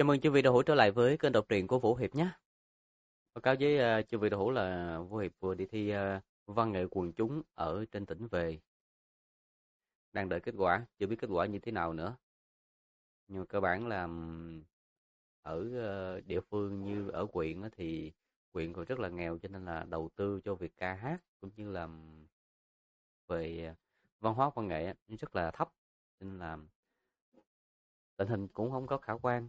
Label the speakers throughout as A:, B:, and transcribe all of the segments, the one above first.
A: Chào mừng chư vị đạo hữu trở lại với kênh đọc truyện của Vũ Hiệp nhé. Báo cáo với chư vị đạo hữu là Vũ Hiệp vừa đi thi văn nghệ quần chúng ở trên tỉnh về. Đang đợi kết quả, chưa biết kết quả như thế nào nữa. Nhưng mà cơ bản là ở địa phương như ở huyện thì huyện còn rất là nghèo, cho nên là đầu tư cho việc ca hát cũng như là về văn hóa văn nghệ rất là thấp. Cho nên là tình hình cũng không có khả quan.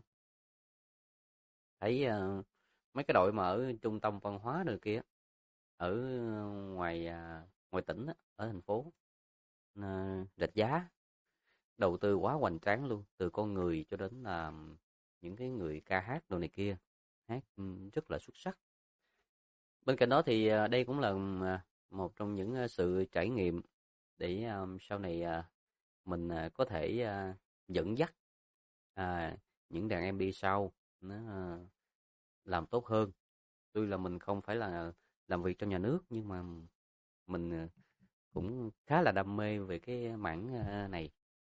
A: Thấy mấy cái đội mà ở trung tâm văn hóa rồi kia, ở ngoài ngoài tỉnh á, ở thành phố, rạch giá đầu tư quá hoành tráng luôn, từ con người cho đến là những cái người ca hát đồ này kia, hát rất là xuất sắc. Bên cạnh đó thì đây cũng là một trong những sự trải nghiệm để sau này mình có thể dẫn dắt những đàn em đi sau nó làm tốt hơn. Tuy là mình không phải là làm việc trong nhà nước, nhưng mà mình cũng khá là đam mê về cái mảng này.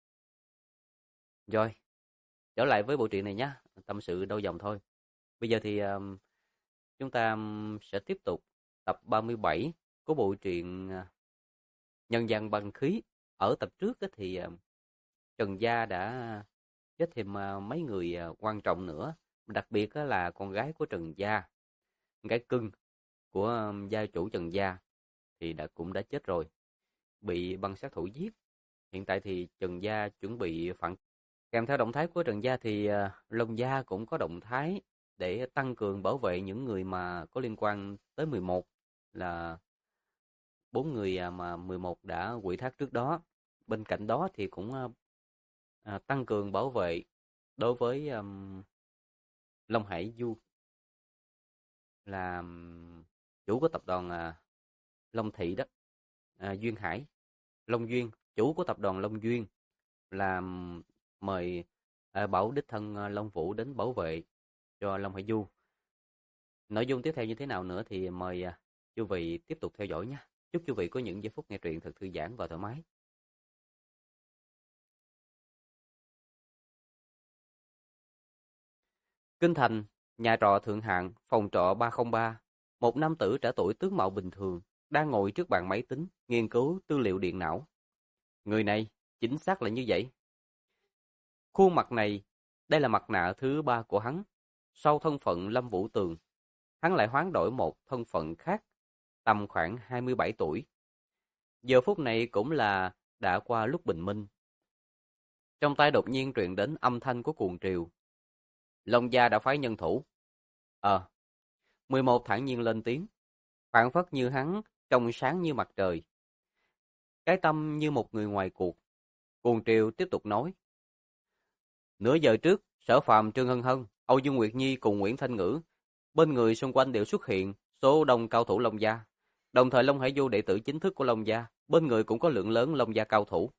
A: Rồi, trở lại với bộ truyện này nhé, tâm sự đau dòng thôi. Bây giờ thì chúng ta sẽ tiếp tục tập 37 của bộ truyện Nhân gian băng khí. Ở tập trước thì Trần Gia đã chết thêm mấy người quan trọng nữa, đặc biệt là con gái của Trần Gia, con gái cưng của gia chủ Trần Gia thì cũng đã chết rồi, bị băng sát thủ giết. Hiện tại thì Trần Gia chuẩn bị phản. Kèm theo động thái của Trần Gia thì Long Gia cũng có động thái để tăng cường bảo vệ những người mà có liên quan tới 11, là 4 người mà 11 đã quỵ thác trước đó. Bên cạnh đó thì cũng tăng cường bảo vệ đối với Long Hải Du, là chủ của tập đoàn Long Thị đó, Duyên Hải, Long Duyên, chủ của tập đoàn Long Duyên, là mời bảo đích thân Long Vũ đến bảo vệ cho Long Hải Du. Nội dung tiếp theo như thế nào nữa thì mời chư vị tiếp tục theo dõi nhé. Chúc chư vị có những giây phút nghe truyện thật thư giãn và thoải mái. Kinh thành, nhà trọ thượng hạng, phòng trọ 303. Một nam tử trẻ tuổi tướng mạo bình thường đang ngồi trước bàn máy tính nghiên cứu tư liệu điện não. Người này chính xác là như vậy. Khuôn mặt này, đây là mặt nạ thứ 3 của hắn. Sau thân phận Lâm Vũ Tường, hắn lại hoán đổi một thân phận khác, tầm khoảng 27 tuổi. Giờ phút này cũng là đã qua lúc bình minh. Trong tai đột nhiên truyền đến âm thanh của cuồng triều. Long Gia đã phái nhân thủ. 11 thản nhiên lên tiếng, phảng phất như hắn, trong sáng như mặt trời. Cái tâm như một người ngoài cuộc. Cuồng triều tiếp tục nói. Nửa giờ trước, Sở Phàm, Trương Hân Hân, Âu Dương Nguyệt Nhi cùng Nguyễn Thanh Ngữ, bên người xung quanh đều xuất hiện số đông cao thủ Long Gia. Đồng thời Long Hải Du đệ tử chính thức của Long Gia, bên người cũng có lượng lớn Long Gia cao thủ.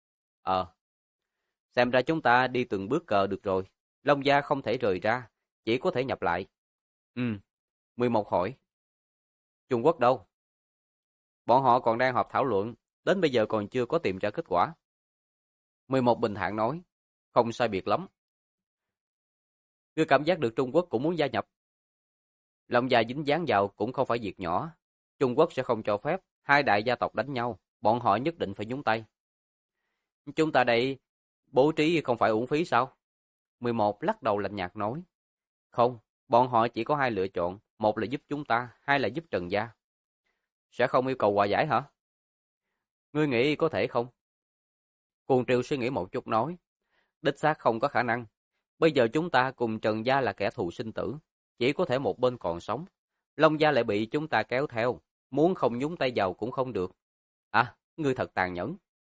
A: Xem ra chúng ta đi từng bước cờ được rồi. Long Gia không thể rời ra, chỉ có thể nhập lại. 11 hỏi. Trung Quốc đâu? Bọn họ còn đang họp thảo luận, đến bây giờ còn chưa có tìm ra kết quả. 11 bình thản nói, không sai biệt lắm. Ngươi cảm giác được Trung Quốc cũng muốn gia nhập. Long Gia dính dáng vào cũng không phải việc nhỏ. Trung Quốc sẽ không cho phép hai đại gia tộc đánh nhau, bọn họ nhất định phải nhúng tay. Chúng ta đây bố trí không phải uổng phí sao? 11 lắc đầu lạnh nhạt nói. Không, bọn họ chỉ có hai lựa chọn, một là giúp chúng ta, hai là giúp Trần Gia. Sẽ không yêu cầu hòa giải hả? Ngươi nghĩ có thể không? Cuồng Triều suy nghĩ một chút nói. Đích xác không có khả năng. Bây giờ chúng ta cùng Trần Gia là kẻ thù sinh tử, chỉ có thể một bên còn sống. Long Gia lại bị chúng ta kéo theo, muốn không nhúng tay vào cũng không được. Ngươi thật tàn nhẫn.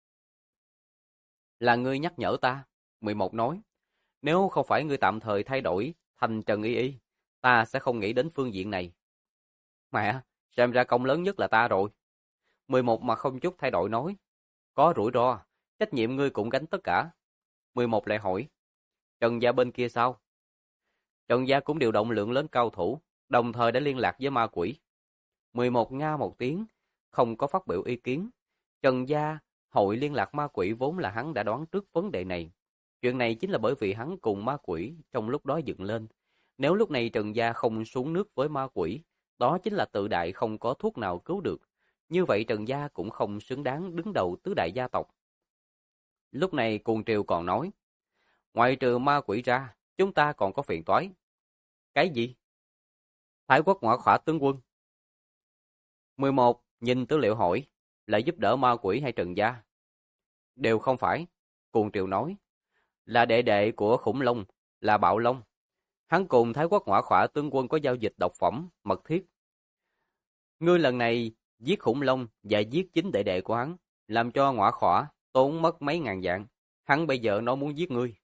A: Là ngươi nhắc nhở ta. 11 nói. Nếu không phải ngươi tạm thời thay đổi thành Trần Y Y, ta sẽ không nghĩ đến phương diện này. Mẹ, xem ra công lớn nhất là ta rồi. 11 mà không chút thay đổi nói. Có rủi ro, trách nhiệm ngươi cũng gánh tất cả. 11 lại hỏi. Trần Gia bên kia sao? Trần Gia cũng điều động lượng lớn cao thủ, đồng thời đã liên lạc với ma quỷ. 11 nga một tiếng, không có phát biểu ý kiến. Trần Gia hội liên lạc ma quỷ vốn là hắn đã đoán trước vấn đề này. Chuyện này chính là bởi vì hắn cùng ma quỷ trong lúc đó dựng lên. Nếu lúc này Trần Gia không xuống nước với ma quỷ, đó chính là tự đại không có thuốc nào cứu được. Như vậy Trần Gia cũng không xứng đáng đứng đầu tứ đại gia tộc. Lúc này Cuồng Triều còn nói, ngoài trừ ma quỷ ra, chúng ta còn có phiền toái. Cái gì? Thái Quốc Ngõa Khỏa tướng quân. 11. Nhìn tư liệu hỏi, là giúp đỡ ma quỷ hay Trần Gia? Đều không phải. Cuồng Triều nói, là đệ đệ của Khủng Long, là Bạo Long. Hắn cùng Thái Quốc Ngõa Khỏa tướng quân có giao dịch độc phẩm, mật thiết. Ngươi lần này giết Khủng Long và giết chính đệ đệ của hắn, làm cho Ngõa Khỏa tốn mất mấy ngàn vạn. Hắn bây giờ nó muốn giết ngươi.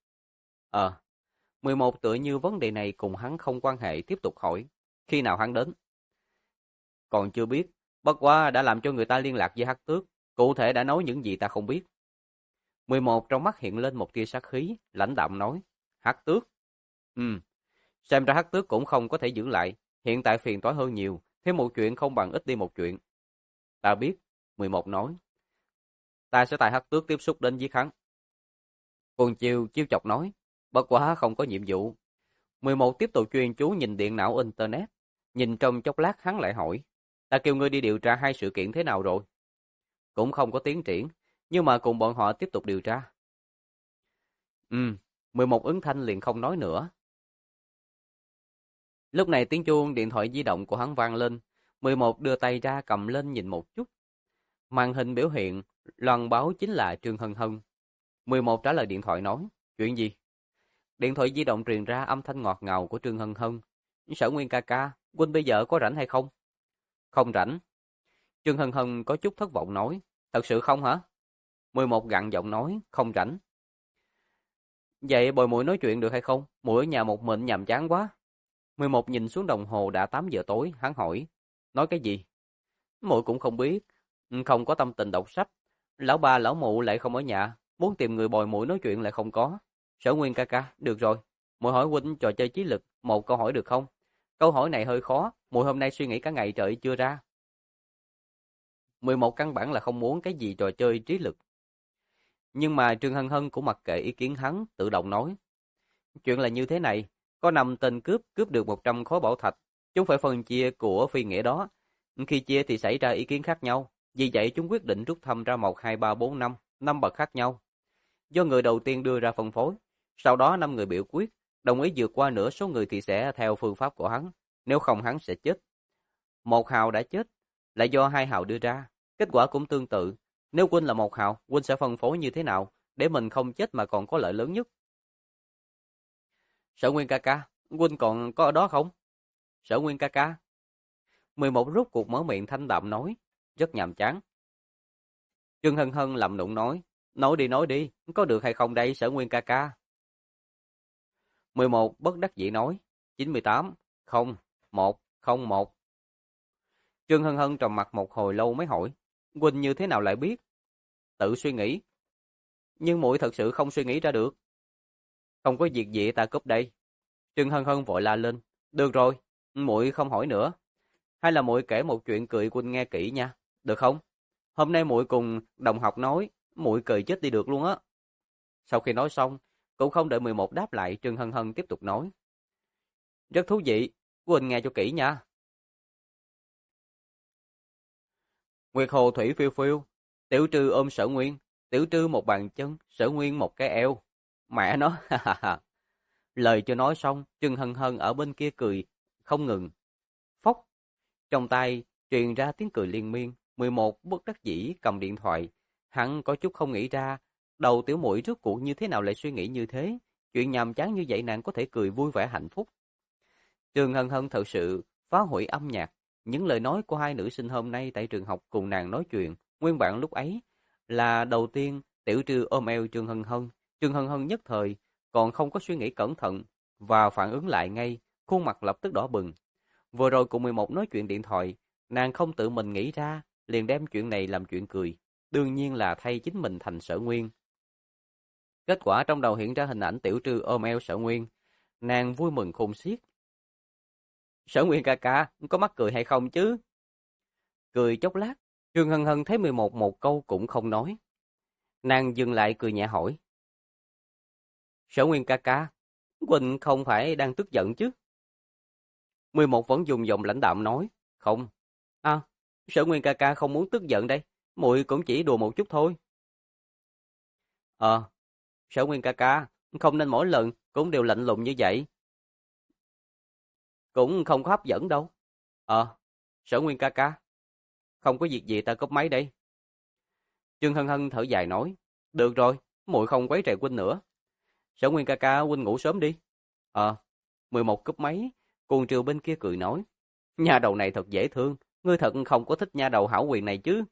A: 11 tựa như vấn đề này cùng hắn không quan hệ, tiếp tục hỏi. Khi nào hắn đến? Còn chưa biết, bất quá đã làm cho người ta liên lạc với Hắc Tước. Cụ thể đã nói những gì ta không biết. 11 trong mắt hiện lên một tia sát khí, lãnh đạm nói. Hắc Tước? Xem ra Hắc Tước cũng không có thể giữ lại. Hiện tại phiền toái hơn nhiều, thêm một chuyện không bằng ít đi một chuyện. Ta biết, 11 nói. Ta sẽ tại Hắc Tước tiếp xúc đến giết hắn. Cuồng Chiêu chiêu chọc nói. Bất quá không có nhiệm vụ. 11 tiếp tục chuyên chú nhìn điện não Internet. Nhìn trong chốc lát hắn lại hỏi. Ta kêu ngươi đi điều tra 2 sự kiện thế nào rồi? Cũng không có tiến triển, nhưng mà cùng bọn họ tiếp tục điều tra. 11 ứng thanh liền không nói nữa. Lúc này tiếng chuông điện thoại di động của hắn vang lên. 11 đưa tay ra cầm lên nhìn một chút. Màn hình biểu hiện, loan báo chính là Trương Hân Hân. 11 trả lời điện thoại nói, chuyện gì? Điện thoại di động truyền ra âm thanh ngọt ngào của Trương Hân Hân. Sở Nguyên ca ca, huynh bây giờ có rảnh hay không? Không rảnh. Trương Hân Hân có chút thất vọng nói, thật sự không hả? 11 gằn giọng nói, không rảnh. Vậy bồi muội nói chuyện được hay không? Muội ở nhà một mình nhàm chán quá. 11 nhìn xuống đồng hồ đã 8 giờ tối, hắn hỏi, nói cái gì? Muội cũng không biết, không có tâm tình đọc sách. Lão ba lão mụ lại không ở nhà, muốn tìm người bồi muội nói chuyện lại không có. Sở Nguyên ca ca, được rồi, muội hỏi huynh trò chơi trí lực, một câu hỏi được không? Câu hỏi này hơi khó, muội hôm nay suy nghĩ cả ngày trời chưa ra. 11 căn bản là không muốn cái gì trò chơi trí lực. Nhưng mà Trương Hân Hân cũng mặc kệ ý kiến hắn, tự động nói. Chuyện là như thế này, có 5 tên cướp được 100 khối bảo thạch. Chúng phải phân chia của phi nghĩa đó. Khi chia thì xảy ra ý kiến khác nhau. Vì vậy chúng quyết định rút thăm ra 1, 2, 3, 4, 5 bậc khác nhau. Do người đầu tiên đưa ra phân phối. Sau đó 5 người biểu quyết, đồng ý vượt qua nửa số người thì sẽ theo phương pháp của hắn. Nếu không hắn sẽ chết. Một hào đã chết, là do 2 hào đưa ra. Kết quả cũng tương tự. Nếu huynh là 1 hào, huynh sẽ phân phối như thế nào, để mình không chết mà còn có lợi lớn nhất? Sở Nguyên ca ca, huynh còn có ở đó không? Sở Nguyên ca ca. 11 rút cuộc mở miệng thanh đạm nói, rất nhàm chán. Trương Hân Hân lầm đụng nói đi, có được hay không đây Sở Nguyên ca ca? 11 bất đắc dĩ nói, 98, 0, 1, 0, 1. Trương Hân Hân trầm mặt một hồi lâu mới hỏi, huynh như thế nào lại biết? Tự suy nghĩ. Nhưng muội thật sự không suy nghĩ ra được. Không có việc gì ta cúp đây. Trương Hân Hân vội la lên, được rồi, muội không hỏi nữa. Hay là muội kể một chuyện cười huynh nghe kỹ nha, được không? Hôm nay muội cùng đồng học nói, muội cười chết đi được luôn á. Sau khi nói xong, cũng không đợi 11 đáp lại, Trương Hân Hân tiếp tục nói. Rất thú vị, huynh nghe cho kỹ nha. Nguyệt hồ thủy phiêu phiêu, Tiểu Trư ôm Sở Nguyên, Tiểu Trư một bàn chân, Sở Nguyên một cái eo. Mẹ nó, ha ha ha. Lời chưa nói xong, Trương Hân Hân ở bên kia cười không ngừng. Phốc, trong tay truyền ra tiếng cười liên miên. 11 bất đắc dĩ cầm điện thoại, hắn có chút không nghĩ ra, đầu tiểu muội rốt cuộc như thế nào lại suy nghĩ như thế, chuyện nhàm chán như vậy nàng có thể cười vui vẻ hạnh phúc. Trương Hân Hân thật sự phá hủy âm nhạc, những lời nói của 2 nữ sinh hôm nay tại trường học cùng nàng nói chuyện, nguyên bản lúc ấy là đầu tiên Tiểu Trư ôm eo Trương Hân Hân nhất thời còn không có suy nghĩ cẩn thận và phản ứng lại ngay, khuôn mặt lập tức đỏ bừng. Vừa rồi cùng 11 nói chuyện điện thoại, nàng không tự mình nghĩ ra, liền đem chuyện này làm chuyện cười, đương nhiên là thay chính mình thành Sở Nguyên. Kết quả trong đầu hiện ra hình ảnh Tiểu Trư ôm eo Sở Nguyên, nàng vui mừng khôn xiết. Sở Nguyên ca ca, có mắc cười hay không chứ? Cười chốc lát, Trương Hân Hân thấy 11 một câu cũng không nói. Nàng dừng lại cười nhẹ hỏi. Sở Nguyên ca ca, Huynh không phải đang tức giận chứ? 11 vẫn dùng giọng lãnh đạm nói, không. À, Sở Nguyên ca ca không muốn tức giận đây, muội cũng chỉ đùa một chút thôi. Ờ, Sở Nguyên ca ca, không nên mỗi lần cũng đều lạnh lùng như vậy. Cũng không có hấp dẫn đâu. Sở Nguyên ca ca, không có việc gì ta cúp máy đây. Trương Hân Hân thở dài nói, được rồi, muội không quấy rầy huynh nữa. Sở Nguyên ca ca, huynh ngủ sớm đi. Ờ, 11 cúp máy, Cuồng Triều bên kia cười nói, nha đầu này thật dễ thương, ngươi thật không có thích nha đầu hảo quyền này chứ.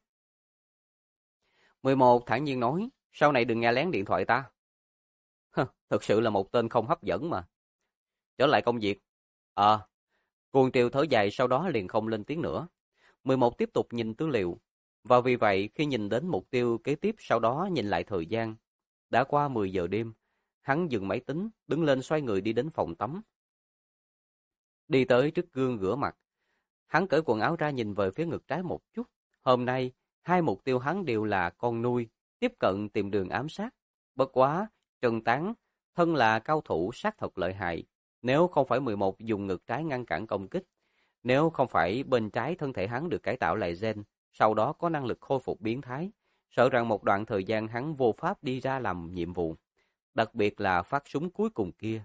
A: 11 thản nhiên nói, sau này đừng nghe lén điện thoại ta. Thực sự là một tên không hấp dẫn mà. Trở lại công việc. Cuồng Triều thở dài sau đó liền không lên tiếng nữa. 11 tiếp tục nhìn tư liệu. Và vì vậy khi nhìn đến mục tiêu kế tiếp sau đó nhìn lại thời gian. Đã qua 10 giờ đêm. Hắn dừng máy tính, đứng lên xoay người đi đến phòng tắm. Đi tới trước gương rửa mặt. Hắn cởi quần áo ra nhìn về phía ngực trái một chút. Hôm nay, hai mục tiêu hắn đều là con nuôi, tiếp cận tìm đường ám sát. Bất quá, Trần Tán, thân là cao thủ sát thật lợi hại. Nếu không phải 11 dùng ngực trái ngăn cản công kích, nếu không phải bên trái thân thể hắn được cải tạo lại gen, sau đó có năng lực khôi phục biến thái, sợ rằng một đoạn thời gian hắn vô pháp đi ra làm nhiệm vụ. Đặc biệt là phát súng cuối cùng kia.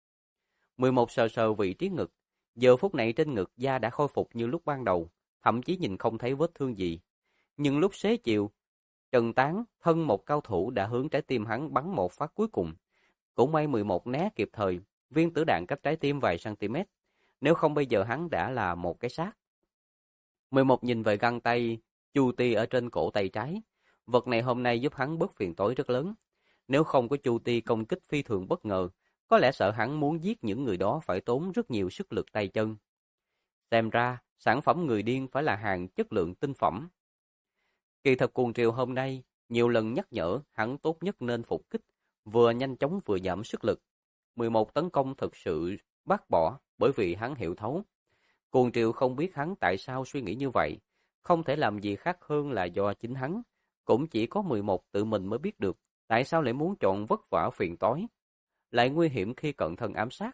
A: 11 sờ sờ vị trí ngực. Giờ phút này trên ngực da đã khôi phục như lúc ban đầu, thậm chí nhìn không thấy vết thương gì. Nhưng lúc xế chiều, Trần Tán, thân một cao thủ đã hướng trái tim hắn bắn một phát cuối cùng. Cũng may 11 né kịp thời, viên tử đạn cách trái tim vài cm. Nếu không bây giờ hắn đã là một cái xác. 11 nhìn về găng tay, chu ti ở trên cổ tay trái. Vật này hôm nay giúp hắn bớt phiền toái rất lớn. Nếu không có chu ti công kích phi thường bất ngờ, có lẽ sợ hắn muốn giết những người đó phải tốn rất nhiều sức lực tay chân. Xem ra, sản phẩm người điên phải là hàng chất lượng tinh phẩm. Kỳ thật Cuồng Triều hôm nay, nhiều lần nhắc nhở hắn tốt nhất nên phục kích, vừa nhanh chóng vừa giảm sức lực. 11 tấn công thực sự bác bỏ bởi vì hắn hiểu thấu. Cuồng Triều không biết hắn tại sao suy nghĩ như vậy, không thể làm gì khác hơn là do chính hắn. Cũng chỉ có 11 tự mình mới biết được tại sao lại muốn chọn vất vả phiền toái, lại nguy hiểm khi cận thân ám sát.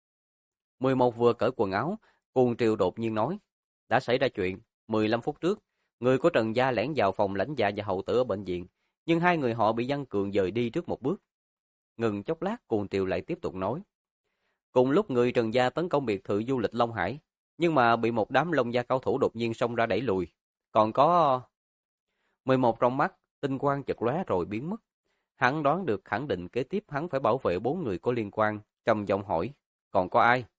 A: 11 vừa cởi quần áo, Cuồng Triều đột nhiên nói, đã xảy ra chuyện, 15 phút trước, người của Trần Gia lẻn vào phòng lãnh dạ và hậu tử ở bệnh viện, nhưng hai người họ bị Văn Cường dời đi trước một bước. Ngừng chốc lát, Cuồng Triều lại tiếp tục nói, cùng lúc người Trần Gia tấn công biệt thự du lịch Long Hải, nhưng mà bị một đám Long Gia cao thủ đột nhiên xông ra đẩy lùi. Còn có 11 trong mắt, tinh quang chợt lóe rồi biến mất. Hắn đoán được khẳng định kế tiếp hắn phải bảo vệ 4 người có liên quan, trầm giọng hỏi, còn có ai?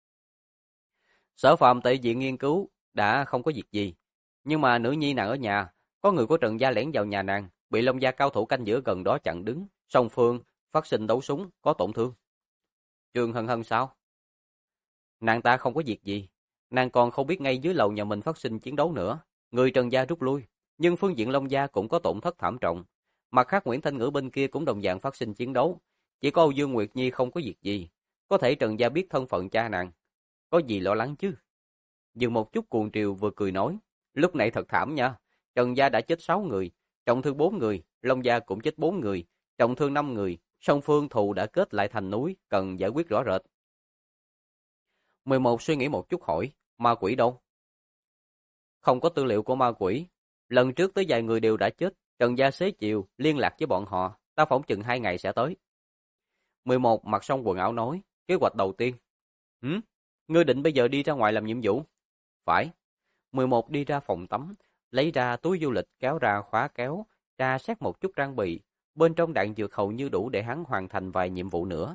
A: Sở Phạm tại viện nghiên cứu đã không có việc gì, nhưng mà nữ nhi nàng ở nhà, có người của Trần Gia lẻn vào nhà nàng, bị Long Gia cao thủ canh giữa gần đó chặn đứng, song phương phát sinh đấu súng, có tổn thương. Trương Hân Hân sao? Nàng ta không có việc gì, nàng còn không biết ngay dưới lầu nhà mình phát sinh chiến đấu nữa, người Trần Gia rút lui, nhưng phương diện Long Gia cũng có tổn thất thảm trọng. Mặt khác Nguyễn Thanh Ngữ bên kia cũng đồng dạng phát sinh chiến đấu, chỉ có Âu Dương Nguyệt Nhi không có việc gì, có thể Trần Gia biết thân phận cha nàng, có gì lo lắng chứ? Dừng một chút Cuồng Triều vừa cười nói, lúc này thật thảm nha, Trần Gia đã chết 6 người, trọng thương 4 người, Long Gia cũng chết 4 người, trọng thương 5 người, song phương thù đã kết lại thành núi, cần giải quyết rõ rệt. 11 suy nghĩ một chút hỏi, ma quỷ đâu? Không có tư liệu của ma quỷ, lần trước tới vài người đều đã chết, Trần Gia xế chiều liên lạc với bọn họ, ta phỏng chừng 2 ngày sẽ tới. 11 mặc xong quần áo nói, kế hoạch đầu tiên. Ngươi định bây giờ đi ra ngoài làm nhiệm vụ? Phải. 11 đi ra phòng tắm, lấy ra túi du lịch kéo ra khóa kéo, tra xét một chút trang bị, bên trong đạn dược hầu như đủ để hắn hoàn thành vài nhiệm vụ nữa.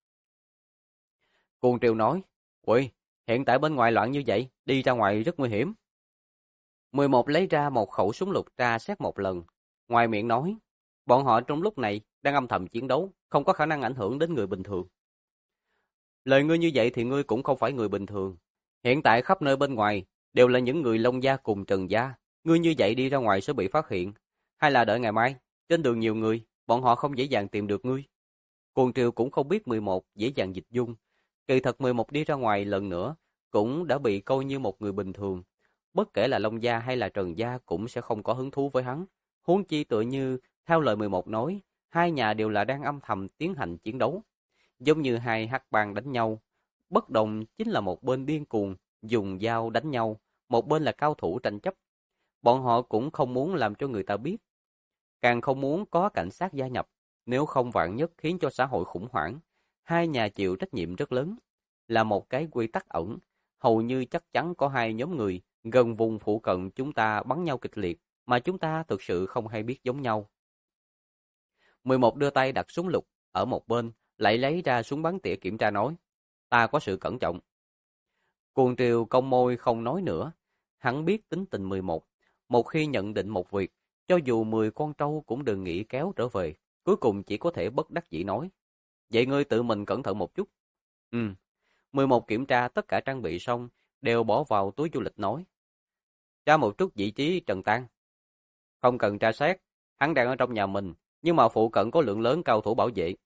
A: Cuồng Triều nói, ui, hiện tại bên ngoài loạn như vậy, đi ra ngoài rất nguy hiểm. 11 lấy ra một khẩu súng lục tra xét một lần, ngoài miệng nói, bọn họ trong lúc này đang âm thầm chiến đấu, không có khả năng ảnh hưởng đến người bình thường. Lời ngươi như vậy thì ngươi cũng không phải người bình thường. Hiện tại khắp nơi bên ngoài đều là những người Long Gia cùng Trần Gia, ngươi như vậy đi ra ngoài sẽ bị phát hiện. Hay là đợi ngày mai, trên đường nhiều người, bọn họ không dễ dàng tìm được ngươi. Cuồng Triều cũng không biết 11 dễ dàng dịch dung. Kỳ thật 11 đi ra ngoài lần nữa, cũng đã bị coi như một người bình thường. Bất kể là Long Gia hay là Trần Gia cũng sẽ không có hứng thú với hắn. Huống chi tựa như, theo lời 11 nói, hai nhà đều là đang âm thầm tiến hành chiến đấu. Giống như hai hắc bang đánh nhau, bất đồng chính là một bên điên cuồng, dùng dao đánh nhau, một bên là cao thủ tranh chấp. Bọn họ cũng không muốn làm cho người ta biết, càng không muốn có cảnh sát gia nhập, nếu không vạn nhất khiến cho xã hội khủng hoảng. Hai nhà chịu trách nhiệm rất lớn, là một cái quy tắc ẩn, hầu như chắc chắn có hai nhóm người gần vùng phụ cận chúng ta bắn nhau kịch liệt, mà chúng ta thực sự không hay biết giống nhau. 11 đưa tay đặt súng lục ở một bên, lại lấy ra súng bắn tỉa kiểm tra nói, ta có sự cẩn trọng. Cuồng Triều cong môi không nói nữa, hắn biết tính tình 11, một khi nhận định một việc, cho dù 10 con trâu cũng đừng nghĩ kéo trở về, cuối cùng chỉ có thể bất đắc dĩ nói, vậy ngươi tự mình cẩn thận một chút. 11 kiểm tra tất cả trang bị xong, đều bỏ vào túi du lịch nói, tra một chút vị trí Trần Tan. Không cần tra xét, hắn đang ở trong nhà mình, nhưng mà phụ cận có lượng lớn cao thủ bảo vệ.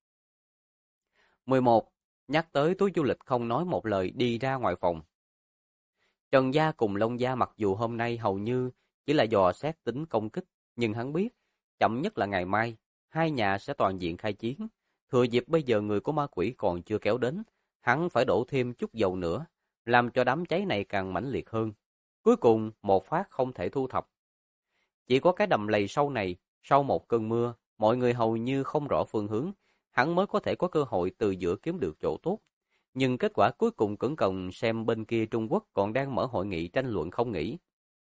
A: 11. Nhắc tới túi du lịch không nói một lời đi ra ngoài phòng. Trần Gia cùng Long Gia mặc dù hôm nay hầu như chỉ là dò xét tính công kích, nhưng hắn biết, chậm nhất là ngày mai, hai nhà sẽ toàn diện khai chiến. Thừa dịp bây giờ người của ma quỷ còn chưa kéo đến, hắn phải đổ thêm chút dầu nữa, làm cho đám cháy này càng mãnh liệt hơn. Cuối cùng, một phát không thể thu thập. Chỉ có cái đầm lầy sâu này, sau một cơn mưa, mọi người hầu như không rõ phương hướng, hắn mới có thể có cơ hội từ giữa kiếm được chỗ tốt. Nhưng kết quả cuối cùng cẩn cẩn xem bên kia Trung Quốc còn đang mở hội nghị tranh luận không nghỉ.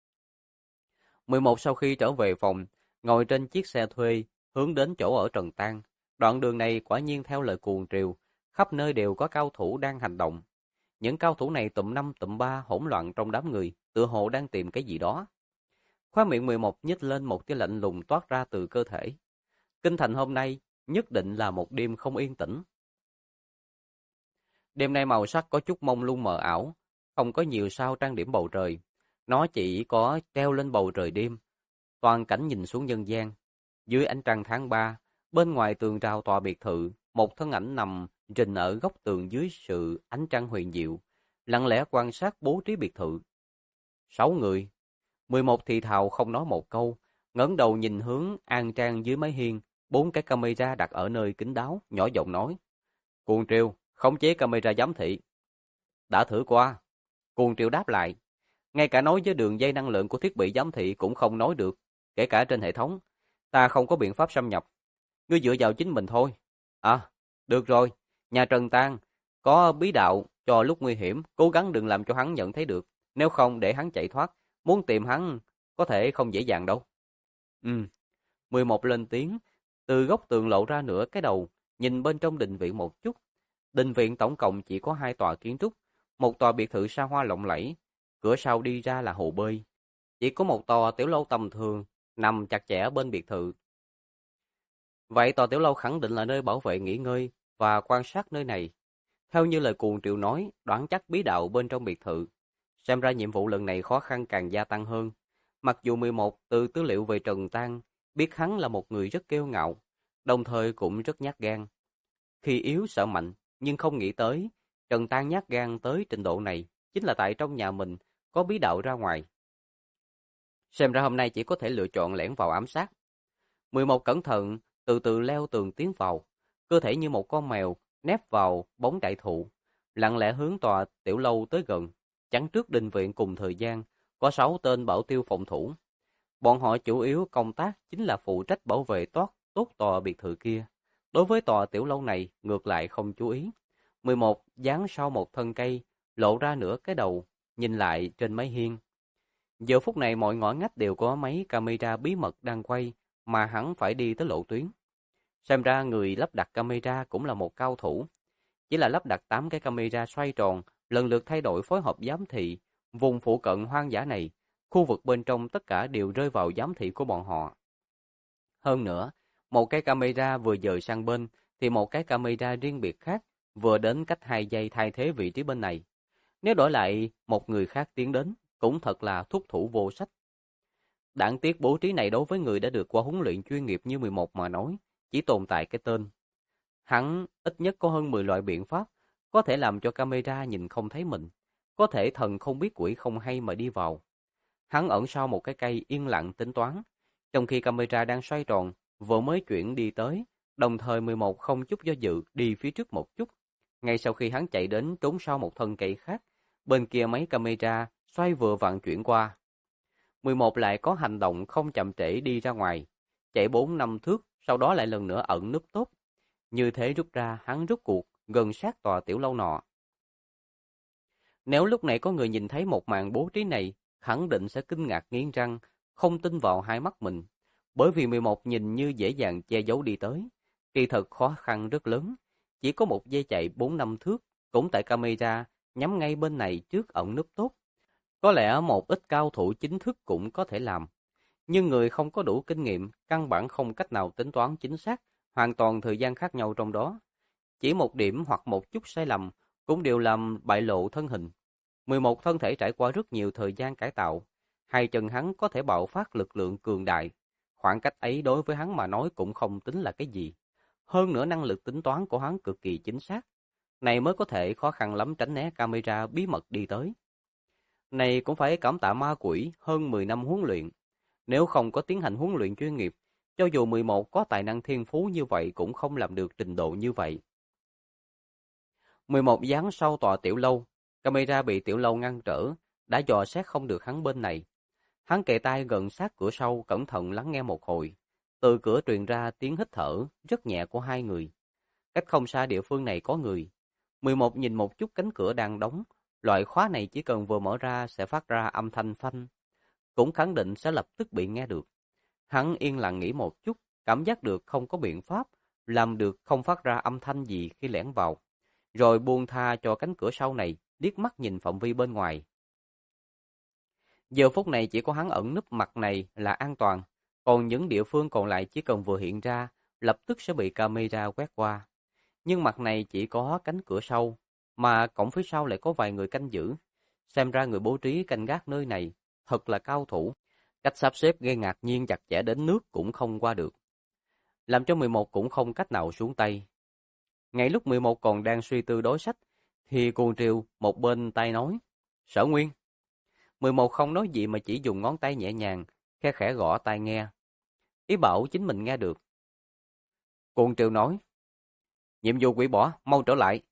A: 11 sau khi trở về phòng, ngồi trên chiếc xe thuê, hướng đến chỗ ở Trần Tan. Đoạn đường này quả nhiên theo lời Cuồng Triều, khắp nơi đều có cao thủ đang hành động. Những cao thủ này tụm năm tụm ba hỗn loạn trong đám người, tựa hồ đang tìm cái gì đó. Khóe miệng 11 nhếch lên một tia lạnh lùng toát ra từ cơ thể. Kinh thành hôm nay nhất định là một đêm không yên tĩnh. Đêm nay màu sắc có chút mông lung mờ ảo, không có nhiều sao trang điểm bầu trời. Nó chỉ có treo lên bầu trời đêm. Toàn cảnh nhìn xuống nhân gian. Dưới ánh trăng tháng 3, bên ngoài tường rào tòa biệt thự, một thân ảnh nằm rình ở góc tường dưới sự ánh trăng huyền diệu, lặng lẽ quan sát bố trí biệt thự. 6 người. 11 thì thào không nói một câu, ngẩng đầu nhìn hướng an trang dưới mái hiên, 4 cái camera đặt ở nơi kín đáo, nhỏ giọng nói. Cuồng Triều, khống chế camera giám thị. Đã thử qua. Cuồng Triều đáp lại. Ngay cả nói với đường dây năng lượng của thiết bị giám thị cũng không nói được, kể cả trên hệ thống. Ta không có biện pháp xâm nhập. Ngươi dựa vào chính mình thôi. À, được rồi. Nhà Trần Tan có bí đạo cho lúc nguy hiểm, cố gắng đừng làm cho hắn nhận thấy được. Nếu không để hắn chạy thoát, muốn tìm hắn có thể không dễ dàng đâu. 11 lên tiếng, từ góc tường lộ ra nửa cái đầu, nhìn bên trong đình viện một chút. Đình viện tổng cộng chỉ có 2 tòa kiến trúc, một tòa biệt thự xa hoa lộng lẫy, cửa sau đi ra là hồ bơi. Chỉ có một tòa tiểu lâu tầm thường, nằm chặt chẽ bên biệt thự. Vậy tòa tiểu lâu khẳng định là nơi bảo vệ nghỉ ngơi và quan sát nơi này. Theo như lời Cuồng Triều nói, đoán chắc bí đạo bên trong biệt thự. Xem ra nhiệm vụ lần này khó khăn càng gia tăng hơn. Mặc dù 11 từ tư liệu về Trần Tan, biết hắn là một người rất kiêu ngạo, đồng thời cũng rất nhát gan. Khi yếu sợ mạnh, nhưng không nghĩ tới, Trần Tan nhát gan tới trình độ này, chính là tại trong nhà mình có bí đạo ra ngoài. Xem ra hôm nay chỉ có thể lựa chọn lẻn vào ám sát. 11 cẩn thận, từ từ leo tường tiến vào, cơ thể như một con mèo nép vào bóng đại thụ, lặng lẽ hướng tòa tiểu lâu tới gần, chắn trước đình viện cùng thời gian, có 6 tên bảo tiêu phòng thủ. Bọn họ chủ yếu công tác chính là phụ trách bảo vệ tốt tòa biệt thự kia. Đối với tòa tiểu lâu này, ngược lại không chú ý. 11 dán sau một thân cây, lộ ra nửa cái đầu, nhìn lại trên mái hiên. Giờ phút này mọi ngõ ngách đều có mấy camera bí mật đang quay, mà hắn phải đi tới lộ tuyến. Xem ra người lắp đặt camera cũng là một cao thủ. Chỉ là lắp đặt 8 cái camera xoay tròn, lần lượt thay đổi phối hợp giám thị. Vùng phụ cận hoang dã này, khu vực bên trong tất cả đều rơi vào giám thị của bọn họ. Hơn nữa, một cái camera vừa dời sang bên, thì một cái camera riêng biệt khác vừa đến cách 2 giây thay thế vị trí bên này. Nếu đổi lại một người khác tiến đến, cũng thật là thúc thủ vô sách. Đáng tiếc bố trí này đối với người đã được qua huấn luyện chuyên nghiệp như 11 mà nói, chỉ tồn tại cái tên. Hắn ít nhất có hơn 10 loại biện pháp, có thể làm cho camera nhìn không thấy mình, có thể thần không biết quỷ không hay mà đi vào. Hắn ẩn sau một cái cây yên lặng tính toán, trong khi camera đang xoay tròn, vừa mới chuyển đi tới, đồng thời 11 không chút do dự đi phía trước một chút. Ngay sau khi hắn chạy đến trốn sau một thân cây khác, bên kia mấy camera xoay vừa vặn chuyển qua. 11 lại có hành động không chậm trễ đi ra ngoài, chạy 4-5 thước, sau đó lại lần nữa ẩn núp tốt. Như thế rút ra hắn rút cuộc gần sát tòa tiểu lâu nọ. Nếu lúc này có người nhìn thấy một màn bố trí này, khẳng định sẽ kinh ngạc nghiến răng, không tin vào hai mắt mình. Bởi vì 11 nhìn như dễ dàng che giấu đi tới, kỳ thật khó khăn rất lớn. Chỉ có một dây chạy 4-5 thước, cũng tại camera, nhắm ngay bên này trước ẩn núp tốt. Có lẽ một ít cao thủ chính thức cũng có thể làm. Nhưng người không có đủ kinh nghiệm, căn bản không cách nào tính toán chính xác, hoàn toàn thời gian khác nhau trong đó. Chỉ một điểm hoặc một chút sai lầm, cũng đều làm bại lộ thân hình. 11 thân thể trải qua rất nhiều thời gian cải tạo, hai chân hắn có thể bạo phát lực lượng cường đại. Khoảng cách ấy đối với hắn mà nói cũng không tính là cái gì. Hơn nữa năng lực tính toán của hắn cực kỳ chính xác. Này mới có thể khó khăn lắm tránh né camera bí mật đi tới. Này cũng phải cảm tạ ma quỷ hơn 10 năm huấn luyện. Nếu không có tiến hành huấn luyện chuyên nghiệp, cho dù 11 có tài năng thiên phú như vậy cũng không làm được trình độ như vậy. 11 dán sau tòa tiểu lâu, camera bị tiểu lâu ngăn trở, đã dò xét không được hắn bên này. Hắn kề tai gần sát cửa sau, cẩn thận lắng nghe một hồi. Từ cửa truyền ra tiếng hít thở rất nhẹ của hai người. Cách không xa địa phương này có người. 11 nhìn một chút cánh cửa đang đóng, loại khóa này chỉ cần vừa mở ra sẽ phát ra âm thanh phanh, cũng khẳng định sẽ lập tức bị nghe được. Hắn yên lặng nghĩ một chút, cảm giác được không có biện pháp, làm được không phát ra âm thanh gì khi lẻn vào. Rồi buông tha cho cánh cửa sau này, liếc mắt nhìn phạm vi bên ngoài. Giờ phút này chỉ có hắn ẩn núp mặt này là an toàn, còn những địa phương còn lại chỉ cần vừa hiện ra, lập tức sẽ bị camera quét qua. Nhưng mặt này chỉ có cánh cửa sau, mà cổng phía sau lại có vài người canh giữ. Xem ra người bố trí canh gác nơi này thật là cao thủ. Cách sắp xếp gây ngạc nhiên chặt chẽ đến nước cũng không qua được. Làm cho 11 cũng không cách nào xuống tay. Ngay lúc 11 còn đang suy tư đối sách, thì Cuồng Triều một bên tay nói, Sở Nguyên. 11 không nói gì mà chỉ dùng ngón tay nhẹ nhàng, khe khẽ gõ tai nghe. Ý bảo chính mình nghe được. Cuồng Triều nói, nhiệm vụ hủy bỏ, mau trở lại.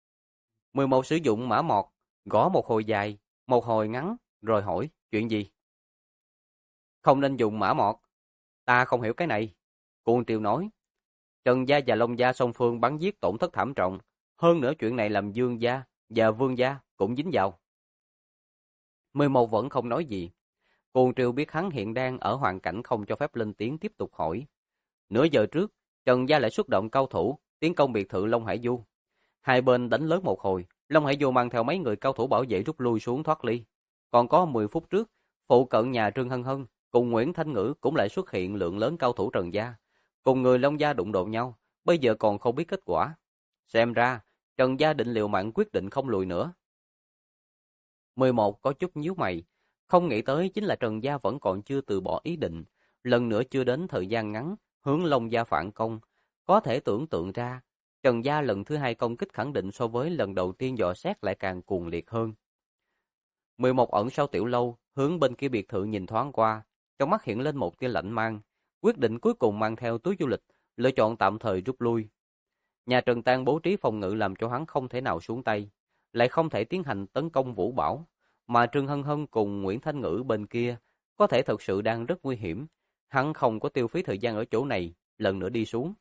A: 11 sử dụng mã mọt, gõ một hồi dài, một hồi ngắn, rồi hỏi, chuyện gì? Không nên dùng mã mọt, ta không hiểu cái này. Cuồng Triều nói, Trần gia và Long gia song phương bắn giết tổn thất thảm trọng, hơn nữa chuyện này làm Dương gia và Vương gia cũng dính vào. 11 vẫn không nói gì. Cuồng Triều biết hắn hiện đang ở hoàn cảnh không cho phép lên tiếng, tiếp tục hỏi. Nửa giờ trước, Trần gia lại xuất động cao thủ, tiến công biệt thự Long Hải Du. Hai bên đánh lớn một hồi, Long Hải Du mang theo mấy người cao thủ bảo vệ rút lui xuống thoát ly. Còn có 10 phút trước, phụ cận nhà Trương Hân Hân cùng Nguyễn Thanh Ngữ cũng lại xuất hiện lượng lớn cao thủ Trần gia, cùng người Long gia đụng độ nhau, bây giờ còn không biết kết quả. Xem ra, Trần gia định liều mạng quyết định không lùi nữa. 11 có chút nhíu mày, không nghĩ tới chính là Trần gia vẫn còn chưa từ bỏ ý định, lần nữa chưa đến thời gian ngắn, hướng Long gia phản công. Có thể tưởng tượng ra, Trần gia lần thứ hai công kích khẳng định so với lần đầu tiên dò xét lại càng cuồng liệt hơn. 11 ẩn sau tiểu lâu, hướng bên kia biệt thự nhìn thoáng qua, trong mắt hiện lên một tia lạnh mang, quyết định cuối cùng mang theo túi du lịch, lựa chọn tạm thời rút lui. Nhà Trần Tan bố trí phòng ngự làm cho hắn không thể nào xuống tay, lại không thể tiến hành tấn công Vũ Bảo, mà Trương Hân Hân cùng Nguyễn Thanh Ngữ bên kia có thể thật sự đang rất nguy hiểm, hắn không có tiêu phí thời gian ở chỗ này, lần nữa đi xuống.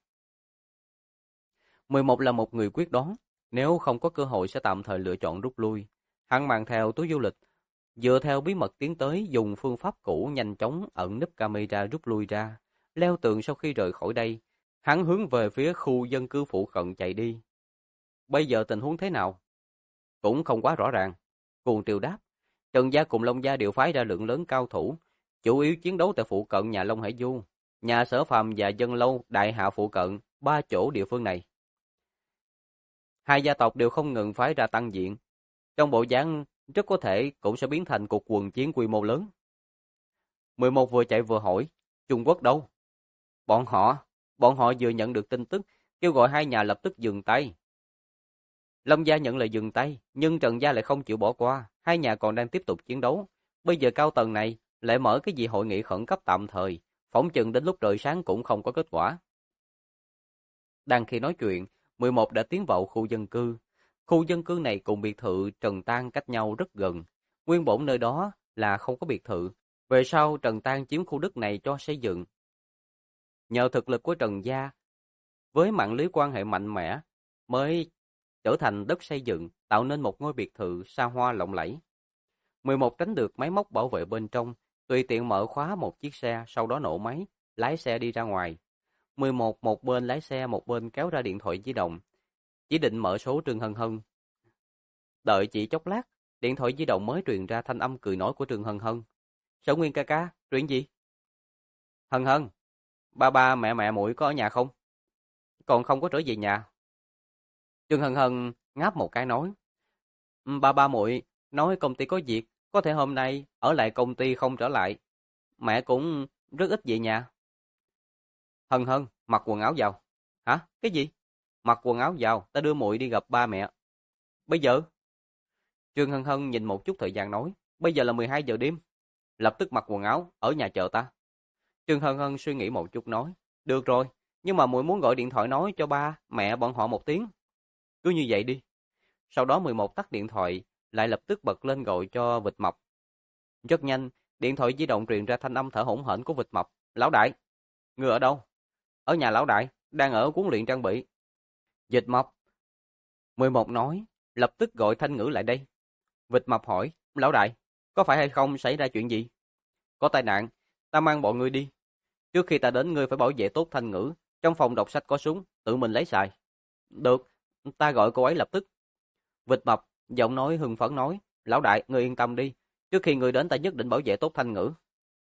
A: 11 là một người quyết đoán, nếu không có cơ hội sẽ tạm thời lựa chọn rút lui. Hắn mang theo túi du lịch, dựa theo bí mật tiến tới, dùng phương pháp cũ nhanh chóng ẩn núp camera rút lui ra, leo tường. Sau khi rời khỏi đây, hắn hướng về phía khu dân cư phụ cận chạy đi. Bây giờ tình huống thế nào? Cũng không quá rõ ràng. Cuồng Triều đáp, Trần gia cùng Long gia đều phái ra lượng lớn cao thủ, chủ yếu chiến đấu tại phụ cận nhà Long Hải Du, nhà Sở Phàm và Dân Lâu Đại Hạ phụ cận, 3 chỗ địa phương này. Hai gia tộc đều không ngừng phái ra tăng diện, trong bộ dáng rất có thể cũng sẽ biến thành cuộc quần chiến quy mô lớn. 11 vừa chạy vừa hỏi, Trung Quốc đâu? Bọn họ vừa nhận được tin tức, kêu gọi hai nhà lập tức dừng tay. Long gia nhận lời dừng tay, nhưng Trần gia lại không chịu bỏ qua, hai nhà còn đang tiếp tục chiến đấu. Bây giờ cao tầng này lại mở cái gì hội nghị khẩn cấp tạm thời, phỏng chừng đến lúc trời sáng cũng không có kết quả. Đang khi nói chuyện, 11 đã tiến vào khu dân cư. Khu dân cư này cùng biệt thự Trần Tan cách nhau rất gần. Nguyên bổn nơi đó là không có biệt thự. Về sau Trần Tan chiếm khu đất này cho xây dựng. Nhờ thực lực của Trần gia, với mạng lưới quan hệ mạnh mẽ, mới trở thành đất xây dựng, tạo nên một ngôi biệt thự xa hoa lộng lẫy. 11 tránh được máy móc bảo vệ bên trong, tùy tiện mở khóa một chiếc xe, sau đó nổ máy, lái xe đi ra ngoài. 11 một bên lái xe một bên kéo ra điện thoại di động, chỉ định mở số Trương Hân Hân. Đợi chỉ chốc lát, điện thoại di động mới truyền ra thanh âm cười nói của Trương Hân Hân. Sở Nguyên ca ca, chuyện gì? Hân Hân, ba mẹ muội có ở nhà không? Còn không có trở về nhà. Trương Hân Hân ngáp một cái nói. Ba muội nói công ty có việc, có thể hôm nay ở lại công ty không trở lại. Mẹ cũng rất ít về nhà. Hân Hân, mặc quần áo vào. Hả? Cái gì? Mặc quần áo vào, ta đưa muội đi gặp ba mẹ. Bây giờ? Trương Hân Hân nhìn một chút thời gian nói. Bây giờ là 12 giờ đêm. Lập tức mặc quần áo, ở nhà chờ ta. Trương Hân Hân suy nghĩ một chút nói. Được rồi, nhưng mà muội muốn gọi điện thoại nói cho ba, mẹ bọn họ một tiếng. Cứ như vậy đi. Sau đó 11 tắt điện thoại, lại lập tức bật lên gọi cho Vịt Mập. Rất nhanh, điện thoại di động truyền ra thanh âm thở hổn hển của Vịt Mập. Lão đại, ngươi ở đâu? Ở nhà lão đại, đang ở huấn luyện trang bị. Vịt Mập. 11 nói, lập tức gọi Thanh Ngữ lại đây. Vịt Mập hỏi, lão đại, có phải hay không xảy ra chuyện gì? Có tai nạn, ta mang bọn ngươi đi. Trước khi ta đến ngươi phải bảo vệ tốt Thanh Ngữ. Trong phòng đọc sách có súng, tự mình lấy xài. Được, ta gọi cô ấy lập tức. Vịt Mập, giọng nói hưng phấn nói, lão đại, ngươi yên tâm đi. Trước khi ngươi đến ta nhất định bảo vệ tốt Thanh Ngữ.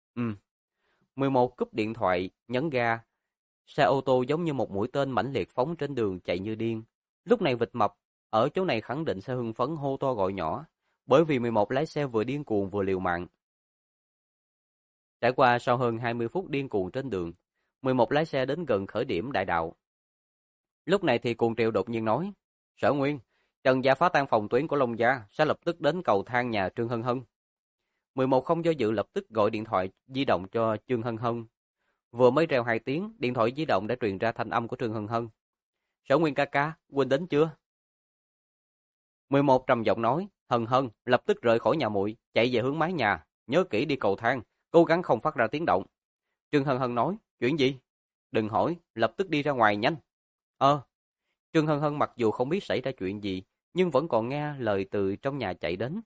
A: 11 cúp điện thoại, nhấn ga. Xe ô tô giống như một mũi tên mãnh liệt phóng trên đường chạy như điên. Lúc này Vịt Mập ở chỗ này khẳng định sẽ hưng phấn hô to gọi nhỏ, bởi vì 11 lái xe vừa điên cuồng vừa liều mạng. Trải qua sau hơn 20 phút điên cuồng trên đường, 11 lái xe đến gần khởi điểm đại đạo. Lúc này thì Cuồng Triều đột nhiên nói, Sở Nguyên, Trần gia phá tan phòng tuyến của Long gia, sẽ lập tức đến cầu thang nhà Trương Hân Hân. 11 không do dự lập tức gọi điện thoại di động cho Trương Hân Hân. Vừa mới reo 2 tiếng, điện thoại di động đã truyền ra thanh âm của Trương Hân Hân. Sở Nguyên ca ca, huynh đến chưa? 11 trầm giọng nói, Hân Hân, lập tức rời khỏi nhà muội, chạy về hướng mái nhà, nhớ kỹ đi cầu thang, cố gắng không phát ra tiếng động. Trương Hân Hân nói, chuyện gì? Đừng hỏi, lập tức đi ra ngoài nhanh. Trương Hân Hân mặc dù không biết xảy ra chuyện gì, nhưng vẫn còn nghe lời từ trong nhà chạy đến.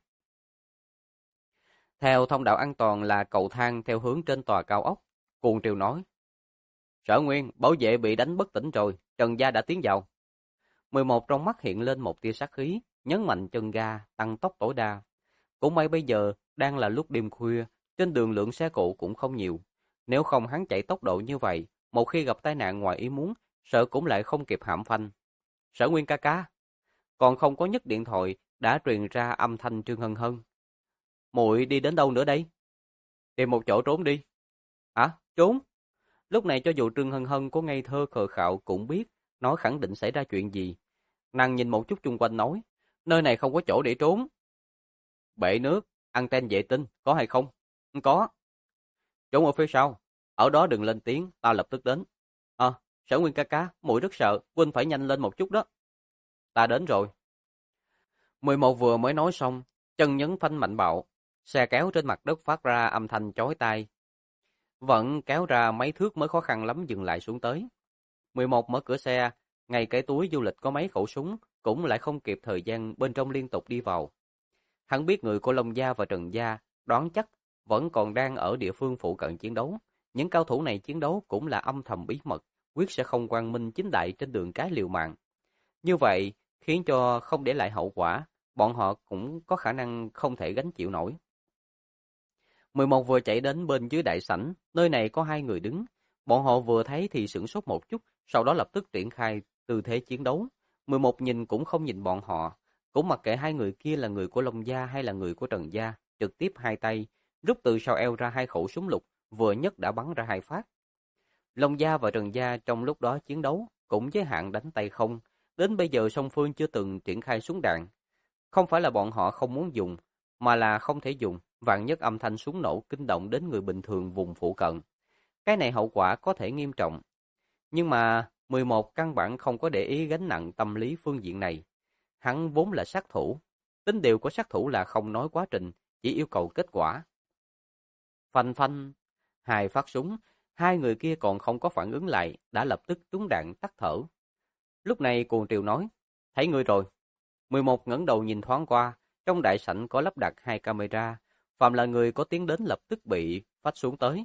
A: Theo thông đạo an toàn là cầu thang theo hướng trên tòa cao ốc. Cuồng Triều nói, Sở Nguyên, bảo vệ bị đánh bất tỉnh rồi, Trần gia đã tiến vào. 11 trong mắt hiện lên một tia sát khí, nhấn mạnh chân ga, tăng tốc tối đa. Cũng may bây giờ đang là lúc đêm khuya, trên đường lượng xe cộ cũng không nhiều. Nếu không hắn chạy tốc độ như vậy, một khi gặp tai nạn ngoài ý muốn, sợ cũng lại không kịp hãm phanh. Sở Nguyên ca ca, còn không có nhấc điện thoại đã truyền ra âm thanh Trương Hân Hân. Muội đi đến đâu nữa đây? Tìm một chỗ trốn đi. Hả? Trốn? Lúc này cho dù Trương Hân Hân có ngây thơ khờ khạo cũng biết nó khẳng định xảy ra chuyện gì. Nàng nhìn một chút chung quanh nói, nơi này không có chỗ để trốn. Bể nước, anten vệ tinh, có hay không? Không có. Trốn ở phía sau, ở đó đừng lên tiếng, ta lập tức đến. Sở Nguyên ca ca, muội rất sợ, huynh phải nhanh lên một chút đó. Ta đến rồi. 11 vừa mới nói xong, chân nhấn phanh mạnh bạo, xe kéo trên mặt đất phát ra âm thanh chói tai. Vẫn kéo ra mấy thước mới khó khăn lắm dừng lại xuống tới. 11 mở cửa xe, ngay cái túi du lịch có mấy khẩu súng, cũng lại không kịp thời gian bên trong liên tục đi vào. Hắn biết người của Long gia và Trần gia, đoán chắc vẫn còn đang ở địa phương phụ cận chiến đấu. Những cao thủ này chiến đấu cũng là âm thầm bí mật, quyết sẽ không quang minh chính đại trên đường cái liều mạng. Như vậy, khiến cho không để lại hậu quả, bọn họ cũng có khả năng không thể gánh chịu nổi. 11 vừa chạy đến bên dưới đại sảnh, nơi này có 2 người đứng. Bọn họ vừa thấy thì sửng sốt một chút, sau đó lập tức triển khai tư thế chiến đấu. 11 nhìn cũng không nhìn bọn họ, cũng mặc kệ 2 người kia là người của Long gia hay là người của Trần gia, trực tiếp hai tay, rút từ sau eo ra 2 khẩu súng lục, vừa nhất đã bắn ra 2 phát. Long gia và Trần gia trong lúc đó chiến đấu, cũng giới hạn đánh tay không, đến bây giờ song phương chưa từng triển khai súng đạn. Không phải là bọn họ không muốn dùng, mà là không thể dùng, vạn nhất âm thanh súng nổ kinh động đến người bình thường vùng phụ cận. Cái này hậu quả có thể nghiêm trọng. Nhưng mà 11 căn bản không có để ý gánh nặng tâm lý phương diện này. Hắn vốn là sát thủ. Tính điều của sát thủ là không nói quá trình, chỉ yêu cầu kết quả. Phanh phanh, hai phát súng, hai người kia còn không có phản ứng lại, đã lập tức trúng đạn tắt thở. Lúc này Cuồng Triều nói, thấy người rồi. 11 ngẩng đầu nhìn thoáng qua, trong đại sảnh có lắp đặt 2 camera, phàm là người có tiếng đến lập tức bị phách xuống tới.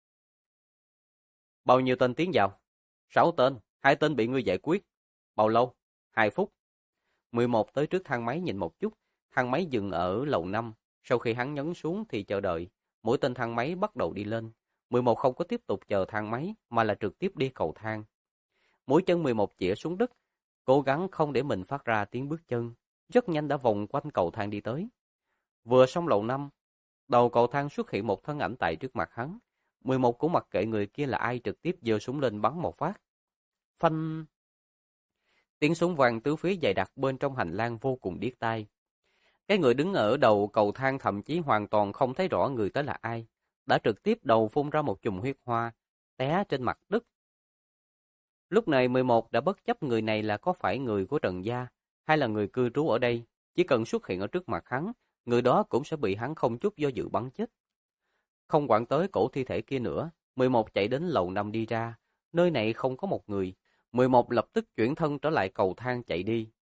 A: Bao nhiêu tên tiến vào? 6 tên, 2 tên bị ngươi giải quyết. Bao lâu? 2 phút. 11 tới trước thang máy nhìn một chút, thang máy dừng ở lầu 5, sau khi hắn nhấn xuống thì chờ đợi, mỗi tên thang máy bắt đầu đi lên. 11 không có tiếp tục chờ thang máy mà là trực tiếp đi cầu thang. Mũi chân 11 chĩa xuống đất, cố gắng không để mình phát ra tiếng bước chân, rất nhanh đã vòng quanh cầu thang đi tới. Vừa xong lầu 5, đầu cầu thang xuất hiện một thân ảnh tại trước mặt hắn. 11 cũng mặc kệ người kia là ai, trực tiếp giơ súng lên bắn một phát. Phanh! Tiếng súng vang tứ phía dày đặc bên trong hành lang vô cùng điếc tai. Cái người đứng ở đầu cầu thang thậm chí hoàn toàn không thấy rõ người tới là ai, đã trực tiếp đầu phun ra một chùm huyết hoa, té trên mặt đất. Lúc này 11 đã bất chấp người này là có phải người của Trần gia hay là người cư trú ở đây, chỉ cần xuất hiện ở trước mặt hắn, người đó cũng sẽ bị hắn không chút do dự bắn chết. Không quản tới cổ thi thể kia nữa, 11 chạy đến lầu 5 đi ra, nơi này không có một người. 11 lập tức chuyển thân trở lại cầu thang chạy đi.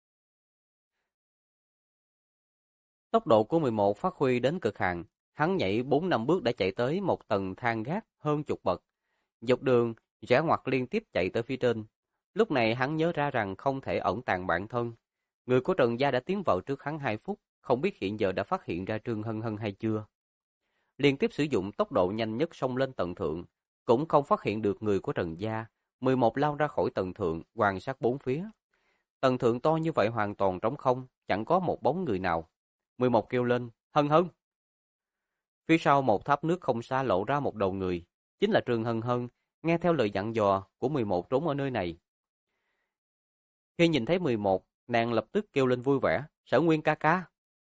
A: Tốc độ của 11 phát huy đến cực hạn, hắn nhảy 4-5 bước đã chạy tới một tầng thang gác hơn chục bậc. Dọc đường, rẽ ngoặt liên tiếp chạy tới phía trên. Lúc này hắn nhớ ra rằng không thể ẩn tàng bản thân. Người của Trần gia đã tiến vào trước hắn 2 phút, không biết hiện giờ đã phát hiện ra Trương Hân Hân hay chưa. Liên tiếp sử dụng tốc độ nhanh nhất xông lên tầng thượng, cũng không phát hiện được người của Trần gia. 11 lao ra khỏi tầng thượng, quan sát bốn phía. Tầng thượng to như vậy hoàn toàn trống không, chẳng có một bóng người nào. 11 kêu lên, Hân Hân. Phía sau một tháp nước không xa lộ ra một đầu người, chính là Trương Hân Hân, nghe theo lời dặn dò của 11 trốn ở nơi này. Khi nhìn thấy 11, nàng lập tức kêu lên vui vẻ, Sở Nguyên ca ca.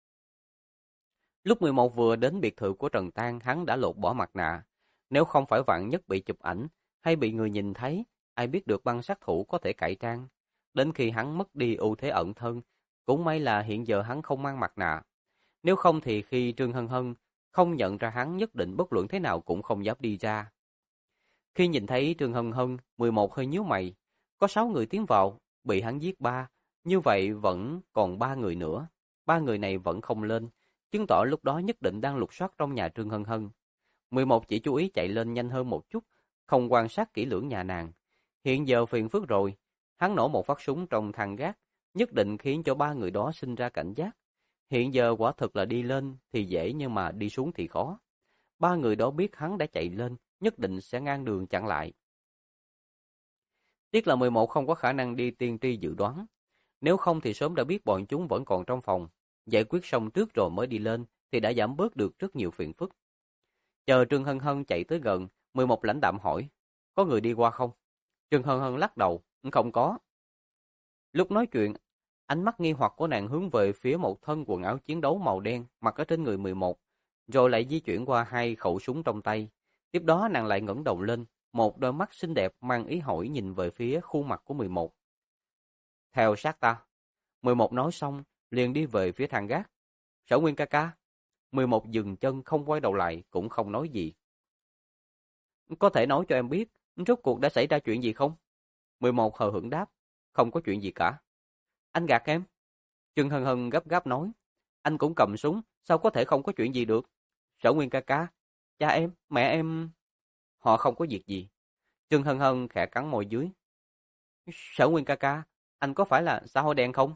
A: Lúc 11 vừa đến biệt thự của Trần Tan, hắn đã lột bỏ mặt nạ. Nếu không phải vạn nhất bị chụp ảnh, hay bị người nhìn thấy, ai biết được băng sát thủ có thể cải trang. Đến khi hắn mất đi ưu thế ẩn thân, cũng may là hiện giờ hắn không mang mặt nạ. Nếu không thì khi Trương Hân Hân không nhận ra hắn, nhất định bất luận thế nào cũng không dám đi ra. Khi nhìn thấy Trương Hân Hân, 11 hơi nhíu mày. Có 6 người tiến vào, bị hắn giết 3. Như vậy vẫn còn 3 người nữa. 3 người này vẫn không lên, chứng tỏ lúc đó nhất định đang lục soát trong nhà Trương Hân Hân. 11 chỉ chú ý chạy lên nhanh hơn một chút, không quan sát kỹ lưỡng nhà nàng. Hiện giờ phiền phức rồi, hắn nổ một phát súng trong thang gác, nhất định khiến cho 3 người đó sinh ra cảnh giác. Hiện giờ quả thực là đi lên thì dễ nhưng mà đi xuống thì khó. 3 người đó biết hắn đã chạy lên, nhất định sẽ ngang đường chặn lại. Tiếc là 11 không có khả năng đi tiên tri dự đoán. Nếu không thì sớm đã biết bọn chúng vẫn còn trong phòng. Giải quyết xong trước rồi mới đi lên thì đã giảm bớt được rất nhiều phiền phức. Chờ Trương Hân Hân chạy tới gần, 11 lãnh đạm hỏi, có người đi qua không? Trương Hân Hân lắc đầu, không có. Lúc nói chuyện, ánh mắt nghi hoặc của nàng hướng về phía một thân quần áo chiến đấu màu đen mặc ở trên người 11, rồi lại di chuyển qua 2 khẩu súng trong tay. Tiếp đó nàng lại ngẩng đầu lên, một đôi mắt xinh đẹp mang ý hỏi nhìn về phía khuôn mặt của 11. Theo sát ta. 11 nói xong, liền đi về phía thang gác. Sở Nguyên ca ca. 11 dừng chân không quay đầu lại, cũng không nói gì. Có thể nói cho em biết, rốt cuộc đã xảy ra chuyện gì không? 11 hờ hững đáp, không có chuyện gì cả. Anh gạt em. Trương Hân Hân gấp gáp nói, anh cũng cầm súng, sao có thể không có chuyện gì được? Sở Nguyên ca ca, cha em, mẹ em... Họ không có việc gì. Trương Hân Hân khẽ cắn môi dưới. Sở Nguyên ca ca, anh có phải là xã hội đen không?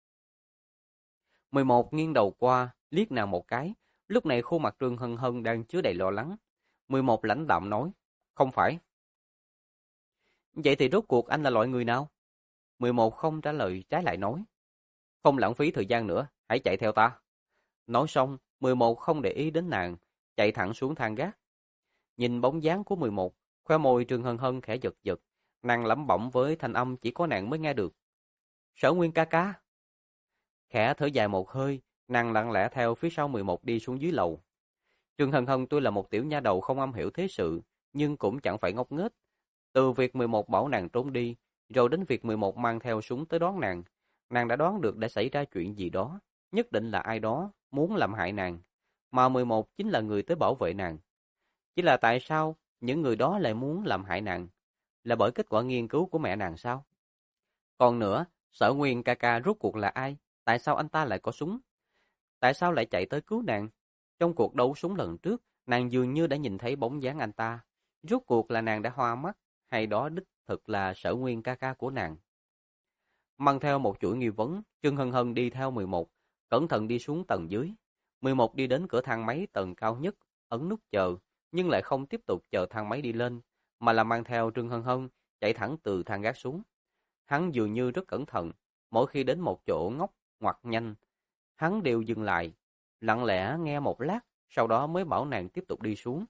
A: 11 nghiêng đầu qua, liếc nàng một cái. Lúc này khuôn mặt Trương Hân Hân đang chứa đầy lo lắng. 11 lãnh đạm nói, không phải. Vậy thì rốt cuộc anh là loại người nào? 11 không trả lời, trái lại nói, không lãng phí thời gian nữa, hãy chạy theo ta. Nói xong, 11 không để ý đến nàng, chạy thẳng xuống thang gác. Nhìn bóng dáng của 11, khoe môi Trương Hân Hân khẽ giật giật, nàng lẩm bẩm với thanh âm chỉ có nàng mới nghe được. Sở Nguyên ca ca. Khẽ thở dài một hơi, nàng lặng lẽ theo phía sau 11 đi xuống dưới lầu. Trương Hân Hân tuy là một tiểu nha đầu không am hiểu thế sự, nhưng cũng chẳng phải ngốc nghếch. Từ việc 11 bảo nàng trốn đi, rồi đến việc 11 mang theo súng tới đón nàng đã đoán được đã xảy ra chuyện gì đó, nhất định là ai đó muốn làm hại nàng, mà 11 chính là người tới bảo vệ nàng. Chỉ là tại sao những người đó lại muốn làm hại nàng? Là bởi kết quả nghiên cứu của mẹ nàng sao? Còn nữa, Sở Nguyên ca ca rốt cuộc là ai? Tại sao anh ta lại có súng? Tại sao lại chạy tới cứu nàng? Trong cuộc đấu súng lần trước, nàng dường như đã nhìn thấy bóng dáng anh ta. Rốt cuộc là nàng đã hoa mắt, hay đó đích thực là Sở Nguyên ca ca của nàng? Mang theo một chuỗi nghi vấn, Trương Hân Hân đi theo 11, cẩn thận đi xuống tầng dưới. 11 đi đến cửa thang máy tầng cao nhất, ấn nút chờ, nhưng lại không tiếp tục chờ thang máy đi lên, mà là mang theo Trương Hân Hân chạy thẳng từ thang gác xuống. Hắn dường như rất cẩn thận, mỗi khi đến một chỗ ngóc ngoặt nhanh, hắn đều dừng lại, lặng lẽ nghe một lát, sau đó mới bảo nàng tiếp tục đi xuống.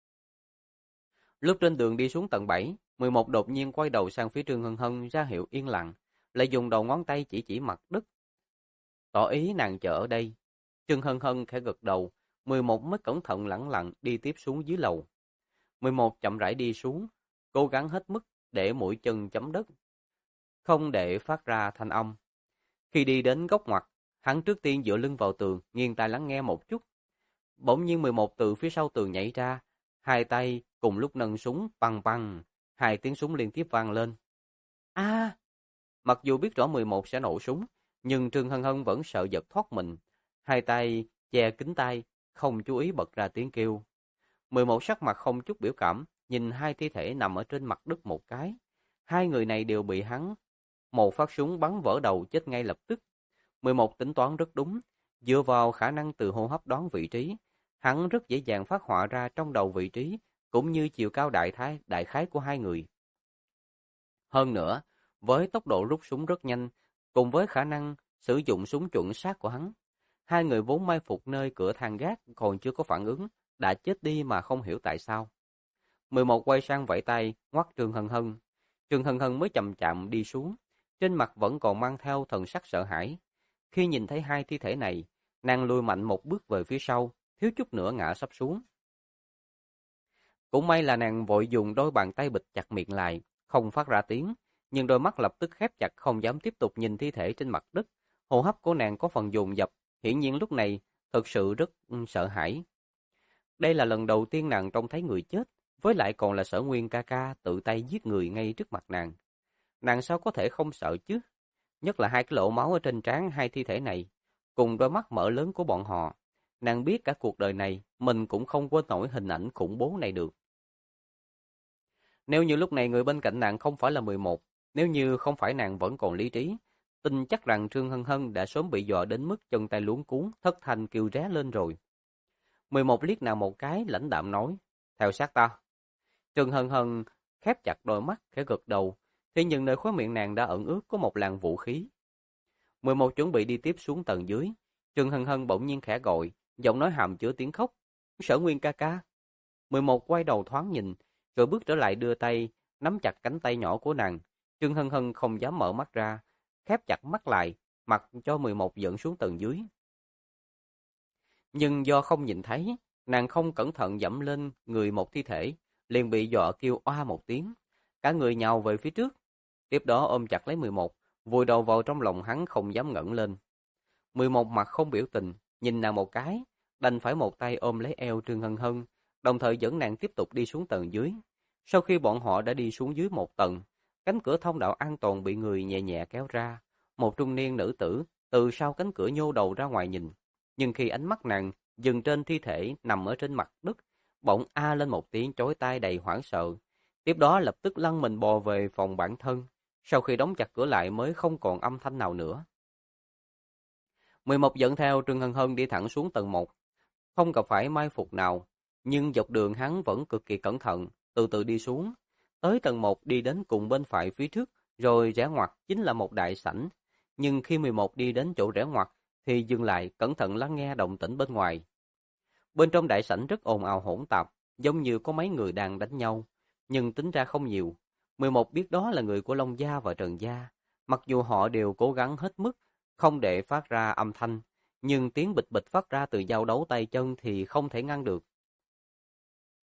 A: Lúc trên đường đi xuống tầng 7, 11 đột nhiên quay đầu sang phía Trương Hân Hân ra hiệu yên lặng, lại dùng đầu ngón tay chỉ mặt đất, tỏ ý nàng chờ ở đây. Trương Hân Hân khẽ gật đầu, 11 mới cẩn thận lẳng lặng đi tiếp xuống dưới lầu. 11 chậm rãi đi xuống, cố gắng hết mức để mũi chân chấm đất, không để phát ra thanh âm. Khi đi đến góc ngoặt, hắn trước tiên dựa lưng vào tường, nghiêng tai lắng nghe một chút. Bỗng nhiên 11 từ phía sau tường nhảy ra, hai tay cùng lúc nâng súng, băng băng, hai tiếng súng liên tiếp vang lên. A! Mặc dù biết rõ 11 sẽ nổ súng, nhưng Trương Hân Hân vẫn sợ giật thoát mình, hai tay che kín tai, không chú ý bật ra tiếng kêu. 11 sắc mặt không chút biểu cảm, nhìn hai thi thể nằm ở trên mặt đất một cái. Hai người này đều bị hắn một phát súng bắn vỡ đầu chết ngay lập tức. 11 tính toán rất đúng, dựa vào khả năng từ hô hấp đoán vị trí, hắn rất dễ dàng phát họa ra trong đầu vị trí cũng như chiều cao đại khái của hai người. Hơn nữa, với tốc độ rút súng rất nhanh, cùng với khả năng sử dụng súng chuẩn xác của hắn, hai người vốn mai phục nơi cửa thang gác còn chưa có phản ứng, đã chết đi mà không hiểu tại sao. 11 quay sang vẫy tay, ngoắt Trương Hân Hân. Trương Hân Hân mới chậm chậm đi xuống, trên mặt vẫn còn mang theo thần sắc sợ hãi. Khi nhìn thấy hai thi thể này, nàng lùi mạnh một bước về phía sau, thiếu chút nữa ngã sắp xuống. Cũng may là nàng vội dùng đôi bàn tay bịt chặt miệng lại, không phát ra tiếng, nhưng đôi mắt lập tức khép chặt không dám tiếp tục nhìn thi thể trên mặt đất. Hô hấp của nàng có phần dồn dập, hiển nhiên lúc này thực sự rất sợ hãi. Đây là lần đầu tiên nàng trông thấy người chết, với lại còn là Sở Nguyên ca ca tự tay giết người ngay trước mặt nàng. Nàng sao có thể không sợ chứ? Nhất là hai cái lỗ máu ở trên trán hai thi thể này, cùng đôi mắt mở lớn của bọn họ. Nàng biết cả cuộc đời này, mình cũng không quên nổi hình ảnh khủng bố này được. Nếu như lúc này người bên cạnh nàng không phải là 11, nếu như không phải nàng vẫn còn lý trí, tin chắc rằng Trương Hân Hân đã sớm bị dọa đến mức chân tay luống cuống, thất thanh kêu ré lên rồi. 11 liếc nàng một cái, lãnh đạm nói, theo sát ta. Trương Hân Hân khép chặt đôi mắt, khẽ gật đầu, thế nhưng nơi khóe miệng nàng đã ẩn ướt có một làn vũ khí. 11 chuẩn bị đi tiếp xuống tầng dưới, Trương Hân Hân bỗng nhiên khẽ gọi, giọng nói hàm chứa tiếng khóc, Sở Nguyên ca ca. 11 quay đầu thoáng nhìn, rồi bước trở lại đưa tay, nắm chặt cánh tay nhỏ của nàng. Trương Hân Hân không dám mở mắt ra, khép chặt mắt lại, mặc cho 11 dẫn xuống tầng dưới. Nhưng do không nhìn thấy, nàng không cẩn thận dẫm lên người một thi thể, liền bị dọa kêu oa một tiếng. Cả người nhào về phía trước, tiếp đó ôm chặt lấy 11, vùi đầu vào trong lòng hắn không dám ngẩng lên. 11 mặt không biểu tình, nhìn nàng một cái, đành phải một tay ôm lấy eo Trương Hân Hân, đồng thời dẫn nàng tiếp tục đi xuống tầng dưới. Sau khi bọn họ đã đi xuống dưới một tầng, cánh cửa thông đạo an toàn bị người nhẹ nhẹ kéo ra. Một trung niên nữ tử từ sau cánh cửa nhô đầu ra ngoài nhìn. Nhưng khi ánh mắt nàng dừng trên thi thể nằm ở trên mặt đất, bỗng a lên một tiếng chói tai đầy hoảng sợ. Tiếp đó lập tức lăn mình bò về phòng bản thân. Sau khi đóng chặt cửa lại mới không còn âm thanh nào nữa. 11 dẫn theo Trương Hân Hân đi thẳng xuống tầng 1. Không gặp phải mai phục nào, nhưng dọc đường hắn vẫn cực kỳ cẩn thận, từ từ đi xuống. Tới tầng 1 đi đến cùng bên phải phía trước, rồi rẽ ngoặt chính là một đại sảnh. Nhưng khi 11 đi đến chỗ rẽ ngoặt, thì dừng lại cẩn thận lắng nghe động tĩnh bên ngoài. Bên trong đại sảnh rất ồn ào hỗn tạp, giống như có mấy người đang đánh nhau, nhưng tính ra không nhiều. 11 biết đó là người của Long Gia và Trần Gia, mặc dù họ đều cố gắng hết mức, không để phát ra âm thanh, nhưng tiếng bịch bịch phát ra từ giao đấu tay chân thì không thể ngăn được.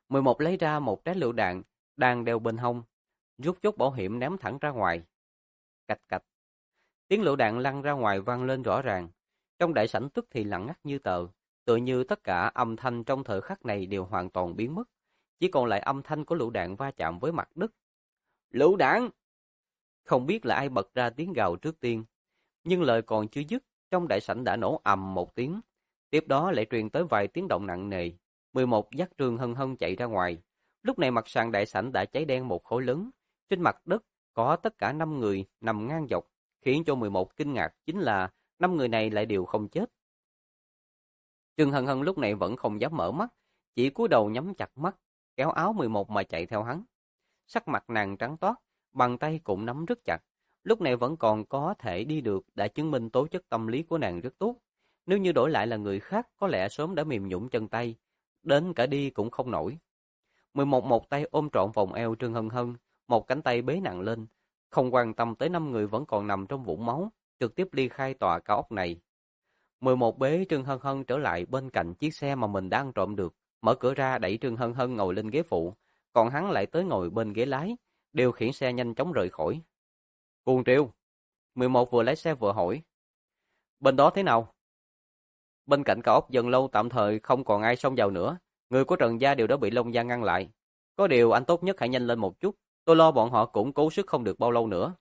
A: 11 lấy ra một trái lựu đạn đang đeo bên hông, rút chốt bảo hiểm ném thẳng ra ngoài. Cạch cạch, tiếng lựu đạn lăn ra ngoài vang lên rõ ràng. Trong đại sảnh tức thì lặng ngắt như tờ, tựa như tất cả âm thanh trong thời khắc này đều hoàn toàn biến mất, chỉ còn lại âm thanh của lựu đạn va chạm với mặt đất. Lựu đạn! Không biết là ai bật ra tiếng gào trước tiên, nhưng lời còn chưa dứt, trong đại sảnh đã nổ ầm một tiếng. Tiếp đó lại truyền tới vài tiếng động nặng nề. 11 dắt Trương Hân Hân chạy ra ngoài. Lúc này mặt sàn đại sảnh đã cháy đen một khối lớn. Trên mặt đất có tất cả 5 người nằm ngang dọc, khiến cho 11 kinh ngạc chính là 5 người này lại đều không chết. Trương Hân Hân lúc này vẫn không dám mở mắt, chỉ cúi đầu nhắm chặt mắt, kéo áo 11 mà chạy theo hắn. Sắc mặt nàng trắng toát, bàn tay cũng nắm rất chặt. Lúc này vẫn còn có thể đi được đã chứng minh tố chất tâm lý của nàng rất tốt. Nếu như đổi lại là người khác có lẽ sớm đã mềm nhũn chân tay, đến cả đi cũng không nổi. 11 một tay ôm trọn vòng eo Trương Hân Hân, một cánh tay bế nặng lên, không quan tâm tới 5 người vẫn còn nằm trong vũng máu, trực tiếp ly khai tòa cao ốc này. 11 bế Trương Hân Hân trở lại bên cạnh chiếc xe mà mình đang trộm được, mở cửa ra đẩy Trương Hân Hân ngồi lên ghế phụ, còn hắn lại tới ngồi bên ghế lái, điều khiển xe nhanh chóng rời khỏi. Cuồng Triều, 11 vừa lái xe vừa hỏi. Bên đó thế nào? Bên cạnh cao ốc Dần Lâu tạm thời không còn ai xông vào nữa, người của Trần gia đều đã bị Long gia ngăn lại. Có điều anh tốt nhất hãy nhanh lên một chút, tôi lo bọn họ cũng cố sức không được bao lâu nữa.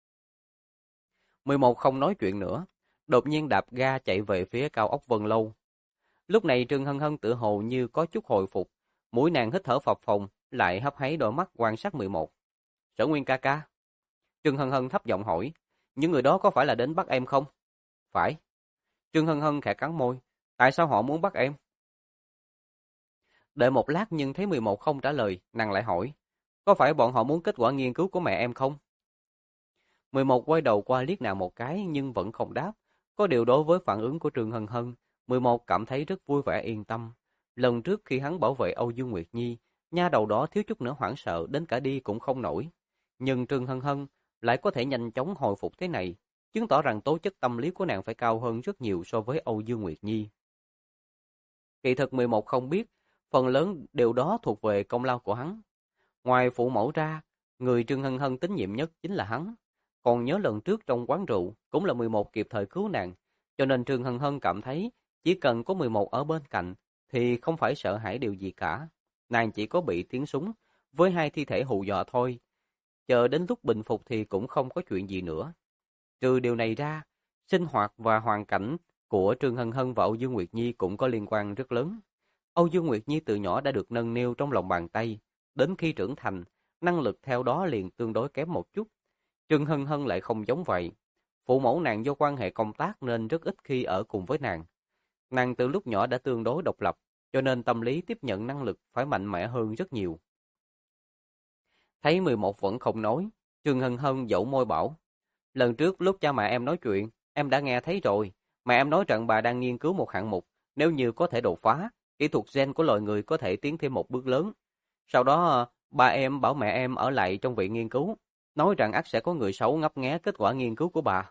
A: 11 không nói chuyện nữa, đột nhiên đạp ga chạy về phía cao ốc Vân Lâu. Lúc này Trương Hân Hân tự hồ như có chút hồi phục, mũi nàng hít thở phập phồng, lại hấp háy đôi mắt quan sát 11. Sở Nguyên ca ca. Trương Hân Hân thấp giọng hỏi, những người đó có phải là đến bắt em không? Phải. Trương Hân Hân khẽ cắn môi, tại sao họ muốn bắt em? Đợi một lát nhưng thấy 11 không trả lời, nàng lại hỏi, có phải bọn họ muốn kết quả nghiên cứu của mẹ em không? 11 quay đầu qua liếc nàng một cái nhưng vẫn không đáp. Có điều đối với phản ứng của Trương Hân Hân, 11 cảm thấy rất vui vẻ yên tâm. Lần trước khi hắn bảo vệ Âu Dương Nguyệt Nhi, nha đầu đó thiếu chút nữa hoảng sợ đến cả đi cũng không nổi. Nhưng Trương Hân Hân lại có thể nhanh chóng hồi phục thế này, chứng tỏ rằng tố chất tâm lý của nàng phải cao hơn rất nhiều so với Âu Dương Nguyệt Nhi. Kỳ thực 11 không biết, phần lớn điều đó thuộc về công lao của hắn. Ngoài phụ mẫu ra, người Trương Hân Hân tín nhiệm nhất chính là hắn. Còn nhớ lần trước trong quán rượu, cũng là 11 kịp thời cứu nàng, cho nên Trương Hân Hân cảm thấy chỉ cần có 11 ở bên cạnh thì không phải sợ hãi điều gì cả. Nàng chỉ có bị tiếng súng với 2 thi thể hù dọa thôi. Chờ đến lúc bình phục thì cũng không có chuyện gì nữa. Trừ điều này ra, sinh hoạt và hoàn cảnh của Trương Hân Hân và Âu Dương Nguyệt Nhi cũng có liên quan rất lớn. Âu Dương Nguyệt Nhi từ nhỏ đã được nâng niu trong lòng bàn tay, đến khi trưởng thành, năng lực theo đó liền tương đối kém một chút. Trương Hân Hân lại không giống vậy. Phụ mẫu nàng do quan hệ công tác nên rất ít khi ở cùng với nàng. Nàng từ lúc nhỏ đã tương đối độc lập, cho nên tâm lý tiếp nhận năng lực phải mạnh mẽ hơn rất nhiều. Thấy 11 vẫn không nói, Trương Hân Hân dẫu môi bảo. Lần trước lúc cha mẹ em nói chuyện, em đã nghe thấy rồi. Mẹ em nói rằng bà đang nghiên cứu một hạng mục, nếu như có thể đột phá, kỹ thuật gen của loài người có thể tiến thêm một bước lớn. Sau đó, ba em bảo mẹ em ở lại trong viện nghiên cứu, nói rằng ắt sẽ có người xấu ngấp nghé kết quả nghiên cứu của bà.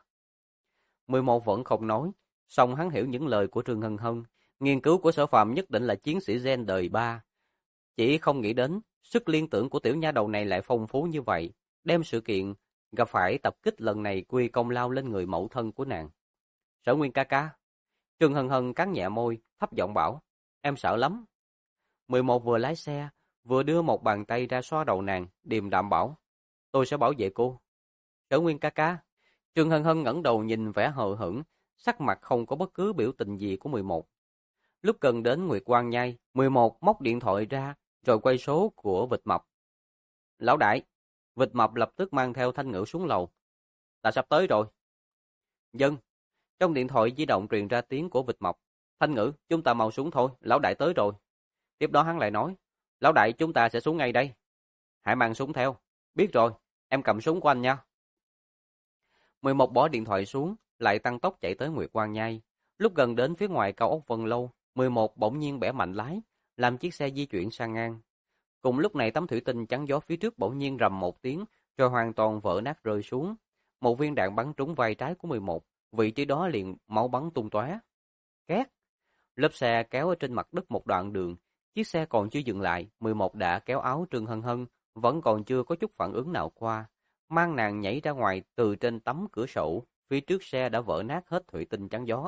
A: 11 vẫn không nói, song hắn hiểu những lời của Trương Hân Hân. Nghiên cứu của Sở Phàm nhất định là chiến sĩ gen đời 3. Chỉ không nghĩ đến, sức liên tưởng của tiểu nha đầu này lại phong phú như vậy, đem sự kiện gặp phải tập kích lần này quy công lao lên người mẫu thân của nàng. Sở Nguyên ca ca. Trương Hân Hân cắn nhẹ môi, thấp giọng bảo, em sợ lắm. 11 vừa lái xe, vừa đưa một bàn tay ra xoa đầu nàng, điềm đạm bảo, tôi sẽ bảo vệ cô. Sở Nguyên ca ca. Trương Hân Hân ngẩng đầu nhìn vẻ hờ hững, sắc mặt không có bất cứ biểu tình gì của 11. Lúc gần đến Nguyệt Quang Nhai, 11 móc điện thoại ra, rồi quay số của Vịt Mập. Lão đại, Vịt Mập lập tức mang theo Thanh Ngữ xuống lầu. Ta sắp tới rồi. Dân. Trong điện thoại di động truyền ra tiếng của Vịt Mập. Thanh Ngữ, chúng ta mau xuống thôi, lão đại tới rồi. Tiếp đó hắn lại nói, lão đại chúng ta sẽ xuống ngay đây. Hãy mang súng theo. Biết rồi, em cầm súng của anh nha. 11 bỏ điện thoại xuống, lại tăng tốc chạy tới Nguyệt Quang Nhai. Lúc gần đến phía ngoài cao ốc Vân Lâu, 11 bỗng nhiên bẻ mạnh lái, làm chiếc xe di chuyển sang ngang. Cùng lúc này tấm thủy tinh chắn gió phía trước bỗng nhiên rầm một tiếng, rồi hoàn toàn vỡ nát rơi xuống. Một viên đạn bắn trúng vai trái của 11, vị trí đó liền máu bắn tung tóe. Két! Lớp xe kéo ở trên mặt đất một đoạn đường, Chiếc xe còn chưa dừng lại, 11 đã kéo áo Trương Hân Hân, vẫn còn chưa có chút phản ứng nào qua, mang nàng nhảy ra ngoài từ trên tấm cửa sổ, phía trước xe đã vỡ nát hết thủy tinh chắn gió.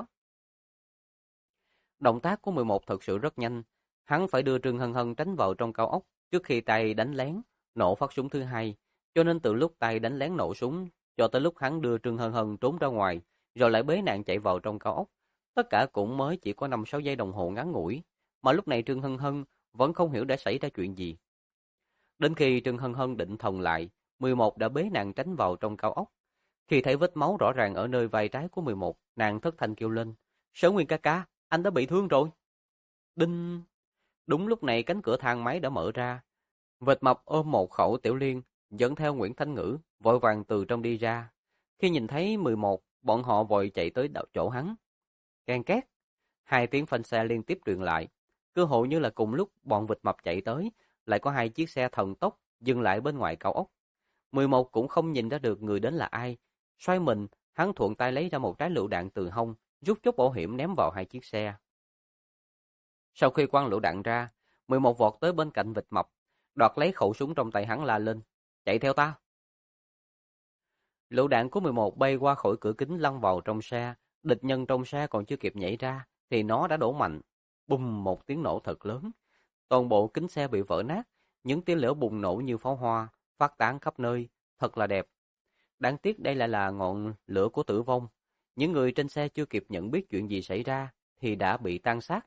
A: Động tác của 11 thật sự rất nhanh, hắn phải đưa Trương Hân Hân tránh vào trong cao ốc trước khi tay đánh lén, nổ phát súng thứ hai, cho nên từ lúc tay đánh lén nổ súng cho tới lúc hắn đưa Trương Hân Hân trốn ra ngoài, rồi lại bế nàng chạy vào trong cao ốc, tất cả cũng mới chỉ có 5-6 giây đồng hồ ngắn ngủi, mà lúc này Trương Hân Hân vẫn không hiểu đã xảy ra chuyện gì. Đến khi Trương Hân Hân định thần lại, 11 đã bế nàng tránh vào trong cao ốc. Khi thấy vết máu rõ ràng ở nơi vai trái của 11, nàng thất thanh kêu lên: "Sở Nguyên ca ca, anh đã bị thương rồi." Đinh! Đúng lúc này cánh cửa thang máy đã mở ra. Vệt Mập ôm một khẩu tiểu liên, dẫn theo Nguyễn Thanh Ngữ, vội vàng từ trong đi ra. Khi nhìn thấy 11, bọn họ vội chạy tới chỗ hắn. Can két! Hai tiếng phanh xe liên tiếp truyền lại. Cơ hội như là cùng lúc bọn vịt mập chạy tới, lại có hai chiếc xe thần tốc dừng lại bên ngoài cao ốc. 11 cũng không nhìn ra được người đến là ai. Xoay mình, hắn thuận tay lấy ra một trái lựu đạn từ hông, rút chốt bảo hiểm ném vào hai chiếc xe. Sau khi quăng lựu đạn ra, 11 vọt tới bên cạnh vịt mập, đoạt lấy khẩu súng trong tay hắn la lên: "Chạy theo ta!" Lựu đạn của 11 bay qua khỏi cửa kính lăn vào trong xe, địch nhân trong xe còn chưa kịp nhảy ra thì nó đã đổ mạnh. Bùm, một tiếng nổ thật lớn. Toàn bộ kính xe bị vỡ nát, những tia lửa bùng nổ như pháo hoa, phát tán khắp nơi, thật là đẹp. Đáng tiếc đây lại là ngọn lửa của tử vong. Những người trên xe chưa kịp nhận biết chuyện gì xảy ra thì đã bị tan xác.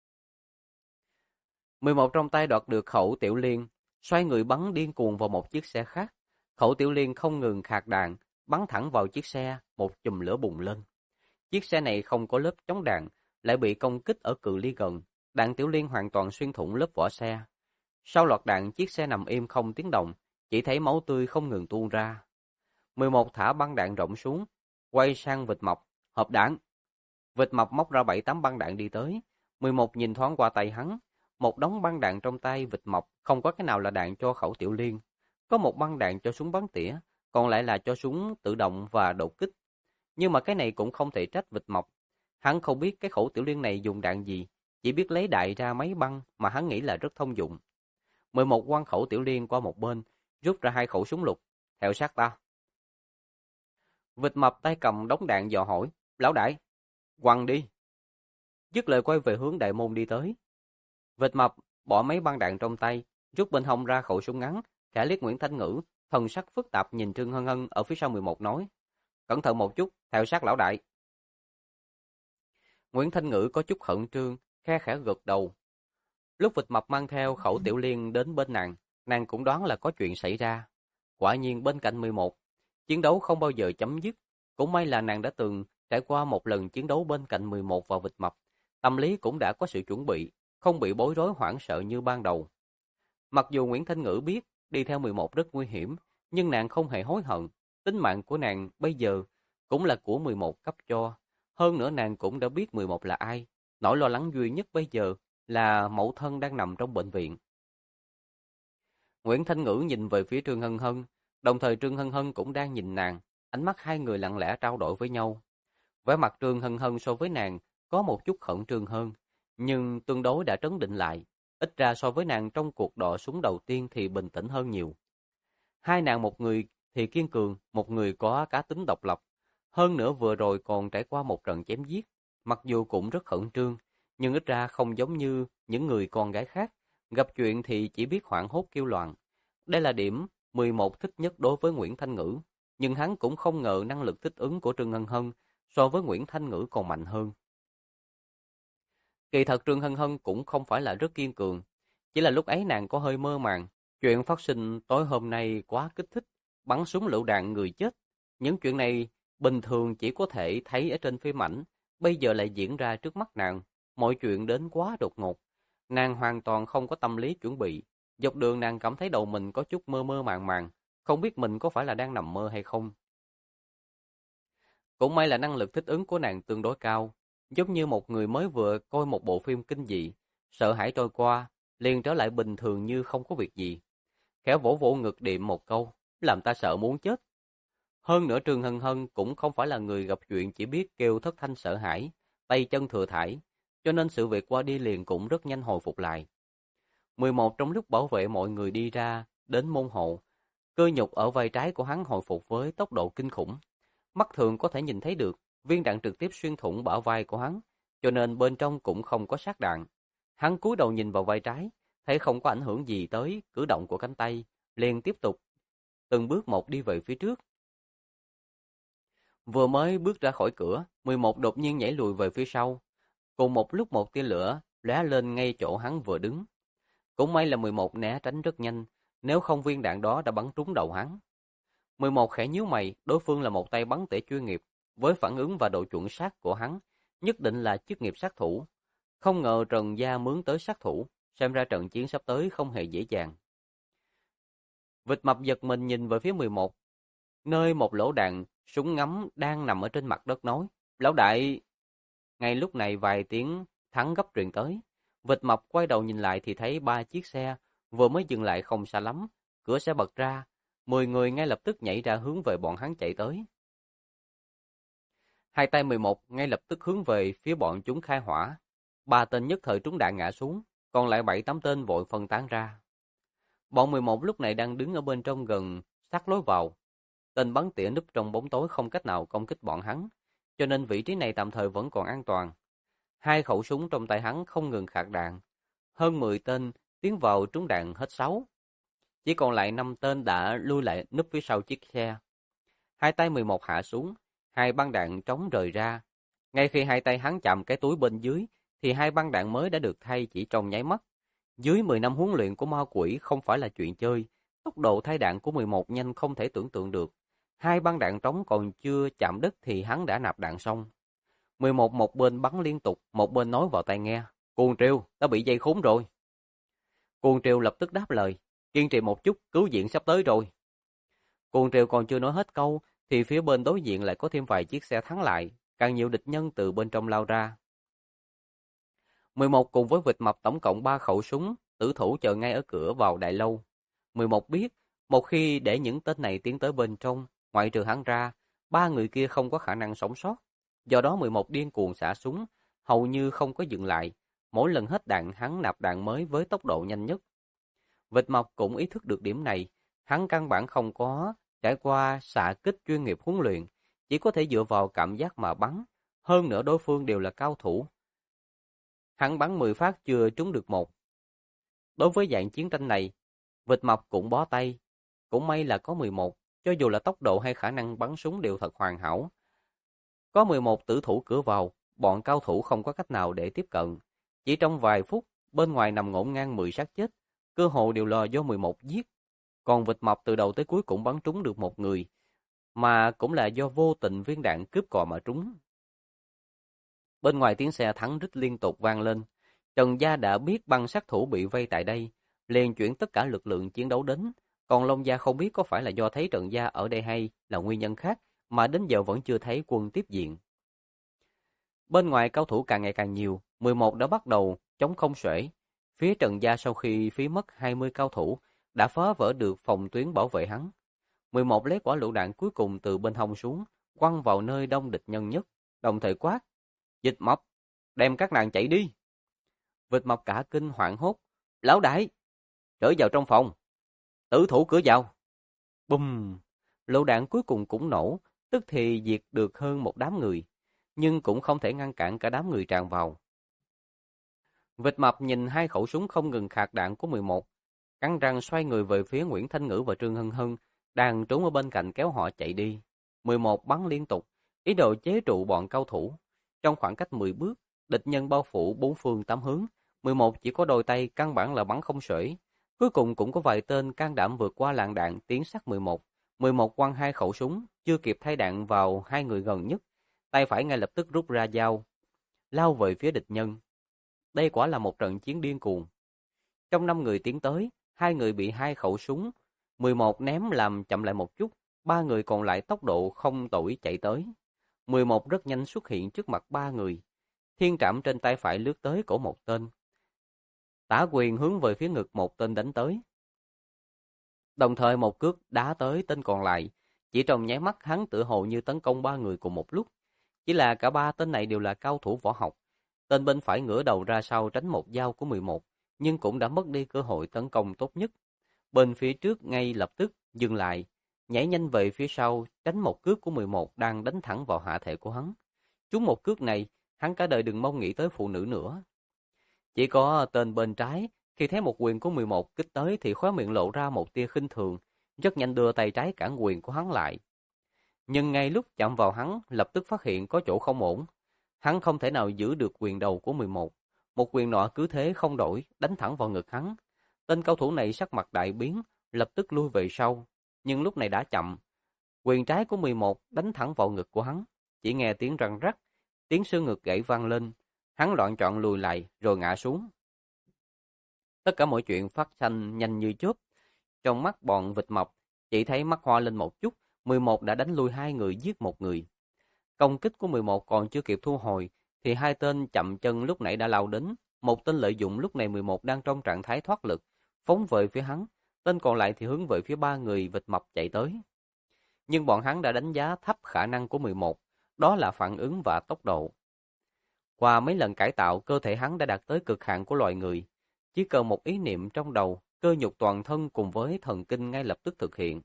A: 11 trong tay đoạt được khẩu tiểu liên, xoay người bắn điên cuồng vào một chiếc xe khác. Khẩu tiểu liên không ngừng khạc đạn, bắn thẳng vào chiếc xe, một chùm lửa bùng lên. Chiếc xe này không có lớp chống đạn, lại bị công kích ở cự ly gần. Đạn tiểu liên hoàn toàn xuyên thủng lớp vỏ xe. Sau loạt đạn, chiếc xe nằm im không tiếng động, chỉ thấy máu tươi không ngừng tuôn ra. 11 thả băng đạn rỗng xuống, quay sang vịt mập, hộp đạn. Vịt mập móc ra 7-8 băng đạn đi tới. 11 nhìn thoáng qua tay hắn, một đống băng đạn trong tay vịt mập, không có cái nào là đạn cho khẩu tiểu liên. Có một băng đạn cho súng bắn tỉa, còn lại là cho súng tự động và đột kích. Nhưng mà cái này cũng không thể trách vịt mập. Hắn không biết cái khẩu tiểu liên này dùng đạn gì, chỉ biết lấy đại ra mấy băng mà hắn nghĩ là rất thông dụng. 11 quăng khẩu tiểu liên qua một bên, rút ra hai khẩu súng lục, theo sát ta. Vịt mập tay cầm đống đạn dò hỏi: "Lão đại, quăng đi." Dứt lời quay về hướng đại môn đi tới. Vịt mập bỏ mấy băng đạn trong tay, rút bên hông ra khẩu súng ngắn, khẽ liếc Nguyễn Thanh Ngữ, thần sắc phức tạp nhìn Trương Hân Hân ở phía sau 11 nói: "Cẩn thận một chút, theo sát lão đại." Nguyễn Thanh Ngữ có chút khẩn trương, khe khẽ gật đầu. Lúc vịt mập mang theo khẩu tiểu liên đến bên nàng cũng đoán là có chuyện xảy ra. Quả nhiên bên cạnh 11, chiến đấu không bao giờ chấm dứt. Cũng may là nàng đã từng trải qua một lần chiến đấu bên cạnh 11 và vịt mập. Tâm lý cũng đã có sự chuẩn bị, không bị bối rối hoảng sợ như ban đầu. Mặc dù Nguyễn Thanh Ngữ biết đi theo 11 rất nguy hiểm, nhưng nàng không hề hối hận. Tính mạng của nàng bây giờ cũng là của 11 cấp cho. Hơn nữa nàng cũng đã biết 11 là ai. Nỗi lo lắng duy nhất bây giờ là mẫu thân đang nằm trong bệnh viện. Nguyễn Thanh Ngữ nhìn về phía Trương Hân Hân, đồng thời Trương Hân Hân cũng đang nhìn nàng, ánh mắt hai người lặng lẽ trao đổi với nhau. Vẻ mặt Trương Hân Hân so với nàng có một chút khẩn trương hơn, nhưng tương đối đã trấn định lại, ít ra so với nàng trong cuộc đọ súng đầu tiên thì bình tĩnh hơn nhiều. Hai nàng một người thì kiên cường, một người có cá tính độc lập, hơn nữa vừa rồi còn trải qua một trận chém giết, mặc dù cũng rất khẩn trương, nhưng ít ra không giống như những người con gái khác, gặp chuyện thì chỉ biết hoảng hốt kêu loạn. Đây là điểm 11 thích nhất đối với Nguyễn Thanh Ngữ, nhưng hắn cũng không ngờ năng lực thích ứng của Trương Hân Hân so với Nguyễn Thanh Ngữ còn mạnh hơn. Kỳ thật Trương Hân Hân cũng không phải là rất kiên cường, chỉ là lúc ấy nàng có hơi mơ màng, chuyện phát sinh tối hôm nay quá kích thích, bắn súng lựu đạn người chết. Những chuyện này bình thường chỉ có thể thấy ở trên phim ảnh, bây giờ lại diễn ra trước mắt nàng, mọi chuyện đến quá đột ngột. Nàng hoàn toàn không có tâm lý chuẩn bị, dọc đường nàng cảm thấy đầu mình có chút mơ mơ màng màng, không biết mình có phải là đang nằm mơ hay không. Cũng may là năng lực thích ứng của nàng tương đối cao, giống như một người mới vừa coi một bộ phim kinh dị, sợ hãi trôi qua, liền trở lại bình thường như không có việc gì. Khéo vỗ vỗ ngực điệm một câu, làm ta sợ muốn chết. Hơn nữa Trương Hân Hân cũng không phải là người gặp chuyện chỉ biết kêu thất thanh sợ hãi, tay chân thừa thải, cho nên sự việc qua đi liền cũng rất nhanh hồi phục lại. 11 trong lúc bảo vệ mọi người đi ra đến môn hộ, cơ nhục ở vai trái của hắn hồi phục với tốc độ kinh khủng. Mắt thường có thể nhìn thấy được, viên đạn trực tiếp xuyên thủng bả vai của hắn, cho nên bên trong cũng không có sát đạn. Hắn cúi đầu nhìn vào vai trái, thấy không có ảnh hưởng gì tới cử động của cánh tay, liền tiếp tục từng bước một đi về phía trước. Vừa mới bước ra khỏi cửa, 11 đột nhiên nhảy lùi về phía sau. Cùng một lúc một tia lửa lóe lên ngay chỗ hắn vừa đứng. Cũng may là 11 né tránh rất nhanh, nếu không viên đạn đó đã bắn trúng đầu hắn. 11 khẽ nhíu mày, đối phương là một tay bắn tỉa chuyên nghiệp, với phản ứng và độ chuẩn xác của hắn, nhất định là chức nghiệp sát thủ. Không ngờ Trần Gia mướn tới sát thủ, xem ra trận chiến sắp tới không hề dễ dàng. Vịt mập giật mình nhìn về phía 11, nơi một lỗ đạn súng ngắm đang nằm ở trên mặt đất nói: "Lão đại!" Ngay lúc này vài tiếng thắng gấp truyền tới. Vịt mập quay đầu nhìn lại thì thấy 3 chiếc xe vừa mới dừng lại không xa lắm, cửa xe bật ra, 10 người ngay lập tức nhảy ra hướng về bọn hắn chạy tới. Hai tay 11 ngay lập tức hướng về phía bọn chúng khai hỏa. 3 tên nhất thời trúng đạn ngã xuống, còn lại 7-8 tên vội phân tán ra. Bọn 11 lúc này đang đứng ở bên trong gần sát lối vào. Tên bắn tỉa núp trong bóng tối không cách nào công kích bọn hắn, cho nên vị trí này tạm thời vẫn còn an toàn. 2 khẩu súng trong tay hắn không ngừng khạc đạn. Hơn 10 tên tiến vào trúng đạn hết 6. Chỉ còn lại 5 tên đã lui lại núp phía sau chiếc xe. Hai tay 11 hạ xuống, 2 băng đạn trống rời ra. Ngay khi hai tay hắn chạm cái túi bên dưới, thì 2 băng đạn mới đã được thay chỉ trong nháy mắt. Dưới 10 năm huấn luyện của ma quỷ không phải là chuyện chơi, tốc độ thay đạn của 11 nhanh không thể tưởng tượng được. 2 băng đạn trống còn chưa chạm đất thì hắn đã nạp đạn xong. 11 một bên bắn liên tục, một bên nói vào tai nghe: "Cuồng Triều, ta bị dây khốn rồi." Cuồng Triều lập tức đáp lời: "Kiên trì một chút, cứu viện sắp tới rồi." Cuồng Triều còn chưa nói hết câu, thì phía bên đối diện lại có thêm vài chiếc xe thắng lại, càng nhiều địch nhân từ bên trong lao ra. 11 cùng với vịt mập tổng cộng 3 khẩu súng, tử thủ chờ ngay ở cửa vào đại lâu. 11 biết, một khi để những tên này tiến tới bên trong, ngoại trừ hắn ra, 3 người kia không có khả năng sống sót. Do đó 11 điên cuồng xả súng, hầu như không có dừng lại, mỗi lần hết đạn hắn nạp đạn mới với tốc độ nhanh nhất. Vịt mập cũng ý thức được điểm này, hắn căn bản không có trải qua xạ kích chuyên nghiệp huấn luyện, chỉ có thể dựa vào cảm giác mà bắn, hơn nữa đối phương đều là cao thủ. Hắn bắn 10 phát chưa trúng được một. Đối với dạng chiến tranh này, vịt mập cũng bó tay, cũng may là có 11, cho dù là tốc độ hay khả năng bắn súng đều thật hoàn hảo. Có 11 tử thủ cửa vào, bọn cao thủ không có cách nào để tiếp cận. Chỉ trong vài phút, bên ngoài nằm ngổn ngang 10 xác chết, cơ hồ đều là do 11 giết. Còn vịt mập từ đầu tới cuối cũng bắn trúng được một người, mà cũng là do vô tình viên đạn cướp cò mà trúng. Bên ngoài tiếng xe thắng rít liên tục vang lên. Trần Gia đã biết băng sát thủ bị vây tại đây, liền chuyển tất cả lực lượng chiến đấu đến. Còn Long Gia không biết có phải là do thấy Trần Gia ở đây hay là nguyên nhân khác, mà đến giờ vẫn chưa thấy quân tiếp diện. Bên ngoài cao thủ càng ngày càng nhiều, 11 đã bắt đầu chống không xuể. Phía Trần Gia sau khi phí mất 20 cao thủ, đã phá vỡ được phòng tuyến bảo vệ hắn. 11 lấy quả lựu đạn cuối cùng từ bên hông xuống, quăng vào nơi đông địch nhân nhất, đồng thời quát: "Vịt mập, đem các nàng chạy đi!" Vịt mập cả kinh hoảng hốt: "Lão đại!" "Trở vào trong phòng, tử thủ cửa vào." Bùm! Lựu đạn cuối cùng cũng nổ, tức thì diệt được hơn một đám người, nhưng cũng không thể ngăn cản cả đám người tràn vào. Vịt mập nhìn 2 khẩu súng không ngừng khạc đạn của 11, cắn răng xoay người về phía Nguyễn Thanh Ngữ và Trương Hân Hân, đang trốn ở bên cạnh kéo họ chạy đi. 11 bắn liên tục, ý đồ chế trụ bọn cao thủ. Trong khoảng cách 10 bước, địch nhân bao phủ 4 phương 8 hướng, 11 chỉ có đôi tay căn bản là bắn không xuể. Cuối cùng cũng có vài tên can đảm vượt qua làn đạn tiến sát 11. 11 quăng 2 khẩu súng, chưa kịp thay đạn vào 2 người gần nhất, tay phải ngay lập tức rút ra dao, lao về phía địch nhân. Đây quả là một trận chiến điên cuồng. Trong 5 người tiến tới, 2 người bị 2 khẩu súng 11 ném làm chậm lại một chút, 3 người còn lại tốc độ không tồi chạy tới. 11 rất nhanh xuất hiện trước mặt 3 người. Thiên trảm trên tay phải lướt tới cổ một tên. Tả quyền hướng về phía ngực một tên đánh tới. Đồng thời một cước đá tới tên còn lại. Chỉ trong nháy mắt hắn tựa hồ như tấn công 3 người cùng một lúc. Chỉ là cả 3 tên này đều là cao thủ võ học. Tên bên phải ngửa đầu ra sau tránh một dao của 11, nhưng cũng đã mất đi cơ hội tấn công tốt nhất. Bên phía trước ngay lập tức dừng lại, nhảy nhanh về phía sau, tránh một cước của 11 đang đánh thẳng vào hạ thể của hắn. Trúng một cước này, hắn cả đời đừng mong nghĩ tới phụ nữ nữa. Chỉ có tên bên trái, khi thấy một quyền của 11 kích tới thì khóe miệng lộ ra một tia khinh thường, rất nhanh đưa tay trái cản quyền của hắn lại. Nhưng ngay lúc chạm vào hắn, lập tức phát hiện có chỗ không ổn. Hắn không thể nào giữ được quyền đầu của 11. Một quyền nọ cứ thế không đổi, đánh thẳng vào ngực hắn. Tên cao thủ này sắc mặt đại biến, lập tức lui về sau. Nhưng lúc này đã chậm. Quyền trái của 11 đánh thẳng vào ngực của hắn. Chỉ nghe tiếng răng rắc, tiếng xương ngực gãy vang lên. Hắn loạn trọn lùi lại rồi ngã xuống. Tất cả mọi chuyện phát sinh nhanh như chớp. Trong mắt bọn vịt mập, chỉ thấy mắt hoa lên một chút, 11 đã đánh lui 2 người giết 1 người. Công kích của 11 còn chưa kịp thu hồi, thì 2 tên chậm chân lúc nãy đã lao đến. Một tên lợi dụng lúc này 11 đang trong trạng thái thoát lực, phóng về phía hắn. Tên còn lại thì hướng về phía 3 người vịt mập chạy tới. Nhưng bọn hắn đã đánh giá thấp khả năng của 11, đó là phản ứng và tốc độ. Qua mấy lần cải tạo, cơ thể hắn đã đạt tới cực hạn của loài người. Chỉ cần một ý niệm trong đầu, cơ nhục toàn thân cùng với thần kinh ngay lập tức thực hiện.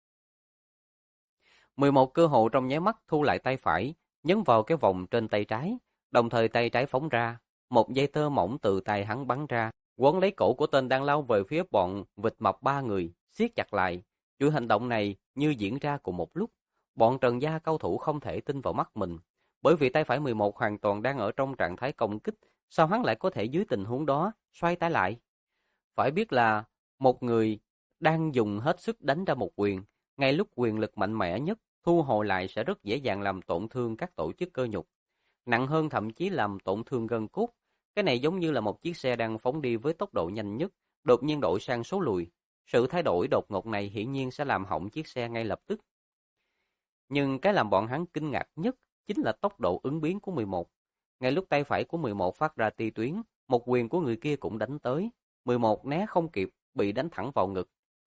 A: 11 cơ hội trong nháy mắt thu lại tay phải, nhấn vào cái vòng trên tay trái, đồng thời tay trái phóng ra, một dây tơ mỏng từ tay hắn bắn ra, quấn lấy cổ của tên đang lao về phía bọn vịt mập 3 người, siết chặt lại. Chuỗi hành động này như diễn ra cùng một lúc, bọn Trần gia cao thủ không thể tin vào mắt mình, bởi vì tay phải 11 hoàn toàn đang ở trong trạng thái công kích, sao hắn lại có thể dưới tình huống đó xoay tay lại? Phải biết là một người đang dùng hết sức đánh ra một quyền, ngay lúc quyền lực mạnh mẽ nhất, thu hồi lại sẽ rất dễ dàng làm tổn thương các tổ chức cơ nhục. Nặng hơn thậm chí làm tổn thương gân cốt. Cái này giống như là một chiếc xe đang phóng đi với tốc độ nhanh nhất, đột nhiên đổi sang số lùi. Sự thay đổi đột ngột này hiển nhiên sẽ làm hỏng chiếc xe ngay lập tức. Nhưng cái làm bọn hắn kinh ngạc nhất chính là tốc độ ứng biến của 11. Ngay lúc tay phải của 11 phát ra tia tuyến, một quyền của người kia cũng đánh tới. 11 né không kịp, bị đánh thẳng vào ngực.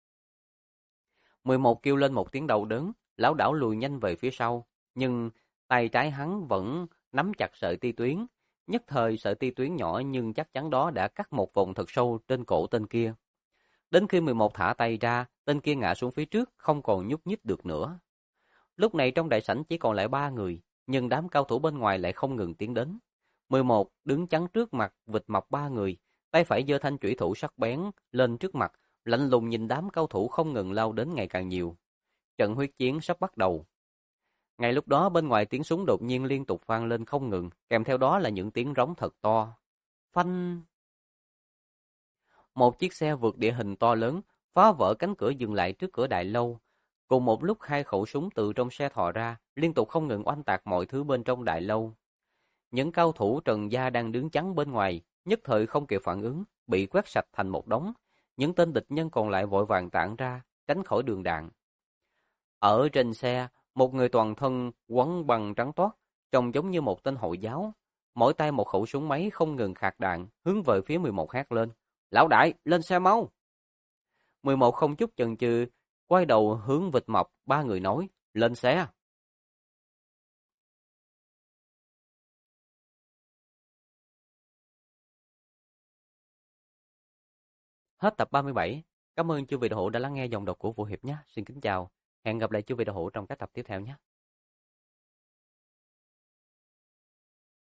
A: 11 kêu lên một tiếng đau đớn, lảo đảo lùi nhanh về phía sau, nhưng tay trái hắn vẫn nắm chặt sợi tia tuyến. Nhất thời sợi tia tuyến nhỏ nhưng chắc chắn đó đã cắt một vùng thật sâu trên cổ tên kia. Đến khi 11 thả tay ra, tên kia ngã xuống phía trước, không còn nhúc nhích được nữa. Lúc này trong đại sảnh chỉ còn lại 3 người, nhưng đám cao thủ bên ngoài lại không ngừng tiến đến. 11 đứng chắn trước mặt vịt mập 3 người, tay phải giơ thanh chủy thủ sắc bén lên trước mặt, lạnh lùng nhìn đám cao thủ không ngừng lao đến ngày càng nhiều. Trận huyết chiến sắp bắt đầu. Ngay lúc đó bên ngoài tiếng súng đột nhiên liên tục vang lên không ngừng, kèm theo đó là những tiếng rống thật to. Phanh! Một chiếc xe vượt địa hình to lớn, phá vỡ cánh cửa dừng lại trước cửa đại lâu. Cùng một lúc 2 khẩu súng từ trong xe thò ra, liên tục không ngừng oanh tạc mọi thứ bên trong đại lâu. Những cao thủ Trần gia đang đứng chắn bên ngoài, nhất thời không kịp phản ứng, bị quét sạch thành một đống. Những tên địch nhân còn lại vội vàng tản ra, tránh khỏi đường đạn. Ở trên xe, một người toàn thân quấn bằng trắng toát, trông giống như một tên Hồi giáo. Mỗi tay một khẩu súng máy không ngừng khạc đạn, hướng về phía 11 hét lên. Lão đại, lên xe mau! 11 không chút chần chừ, quay đầu hướng vịt mập, 3 người nói, lên xe. Hết tập 37. Cảm ơn chư vị đạo hữu đã lắng nghe dòng đọc của Vũ Hiệp nhé. Xin kính chào. Hẹn gặp lại chư vị đạo hữu trong các tập tiếp theo nhé.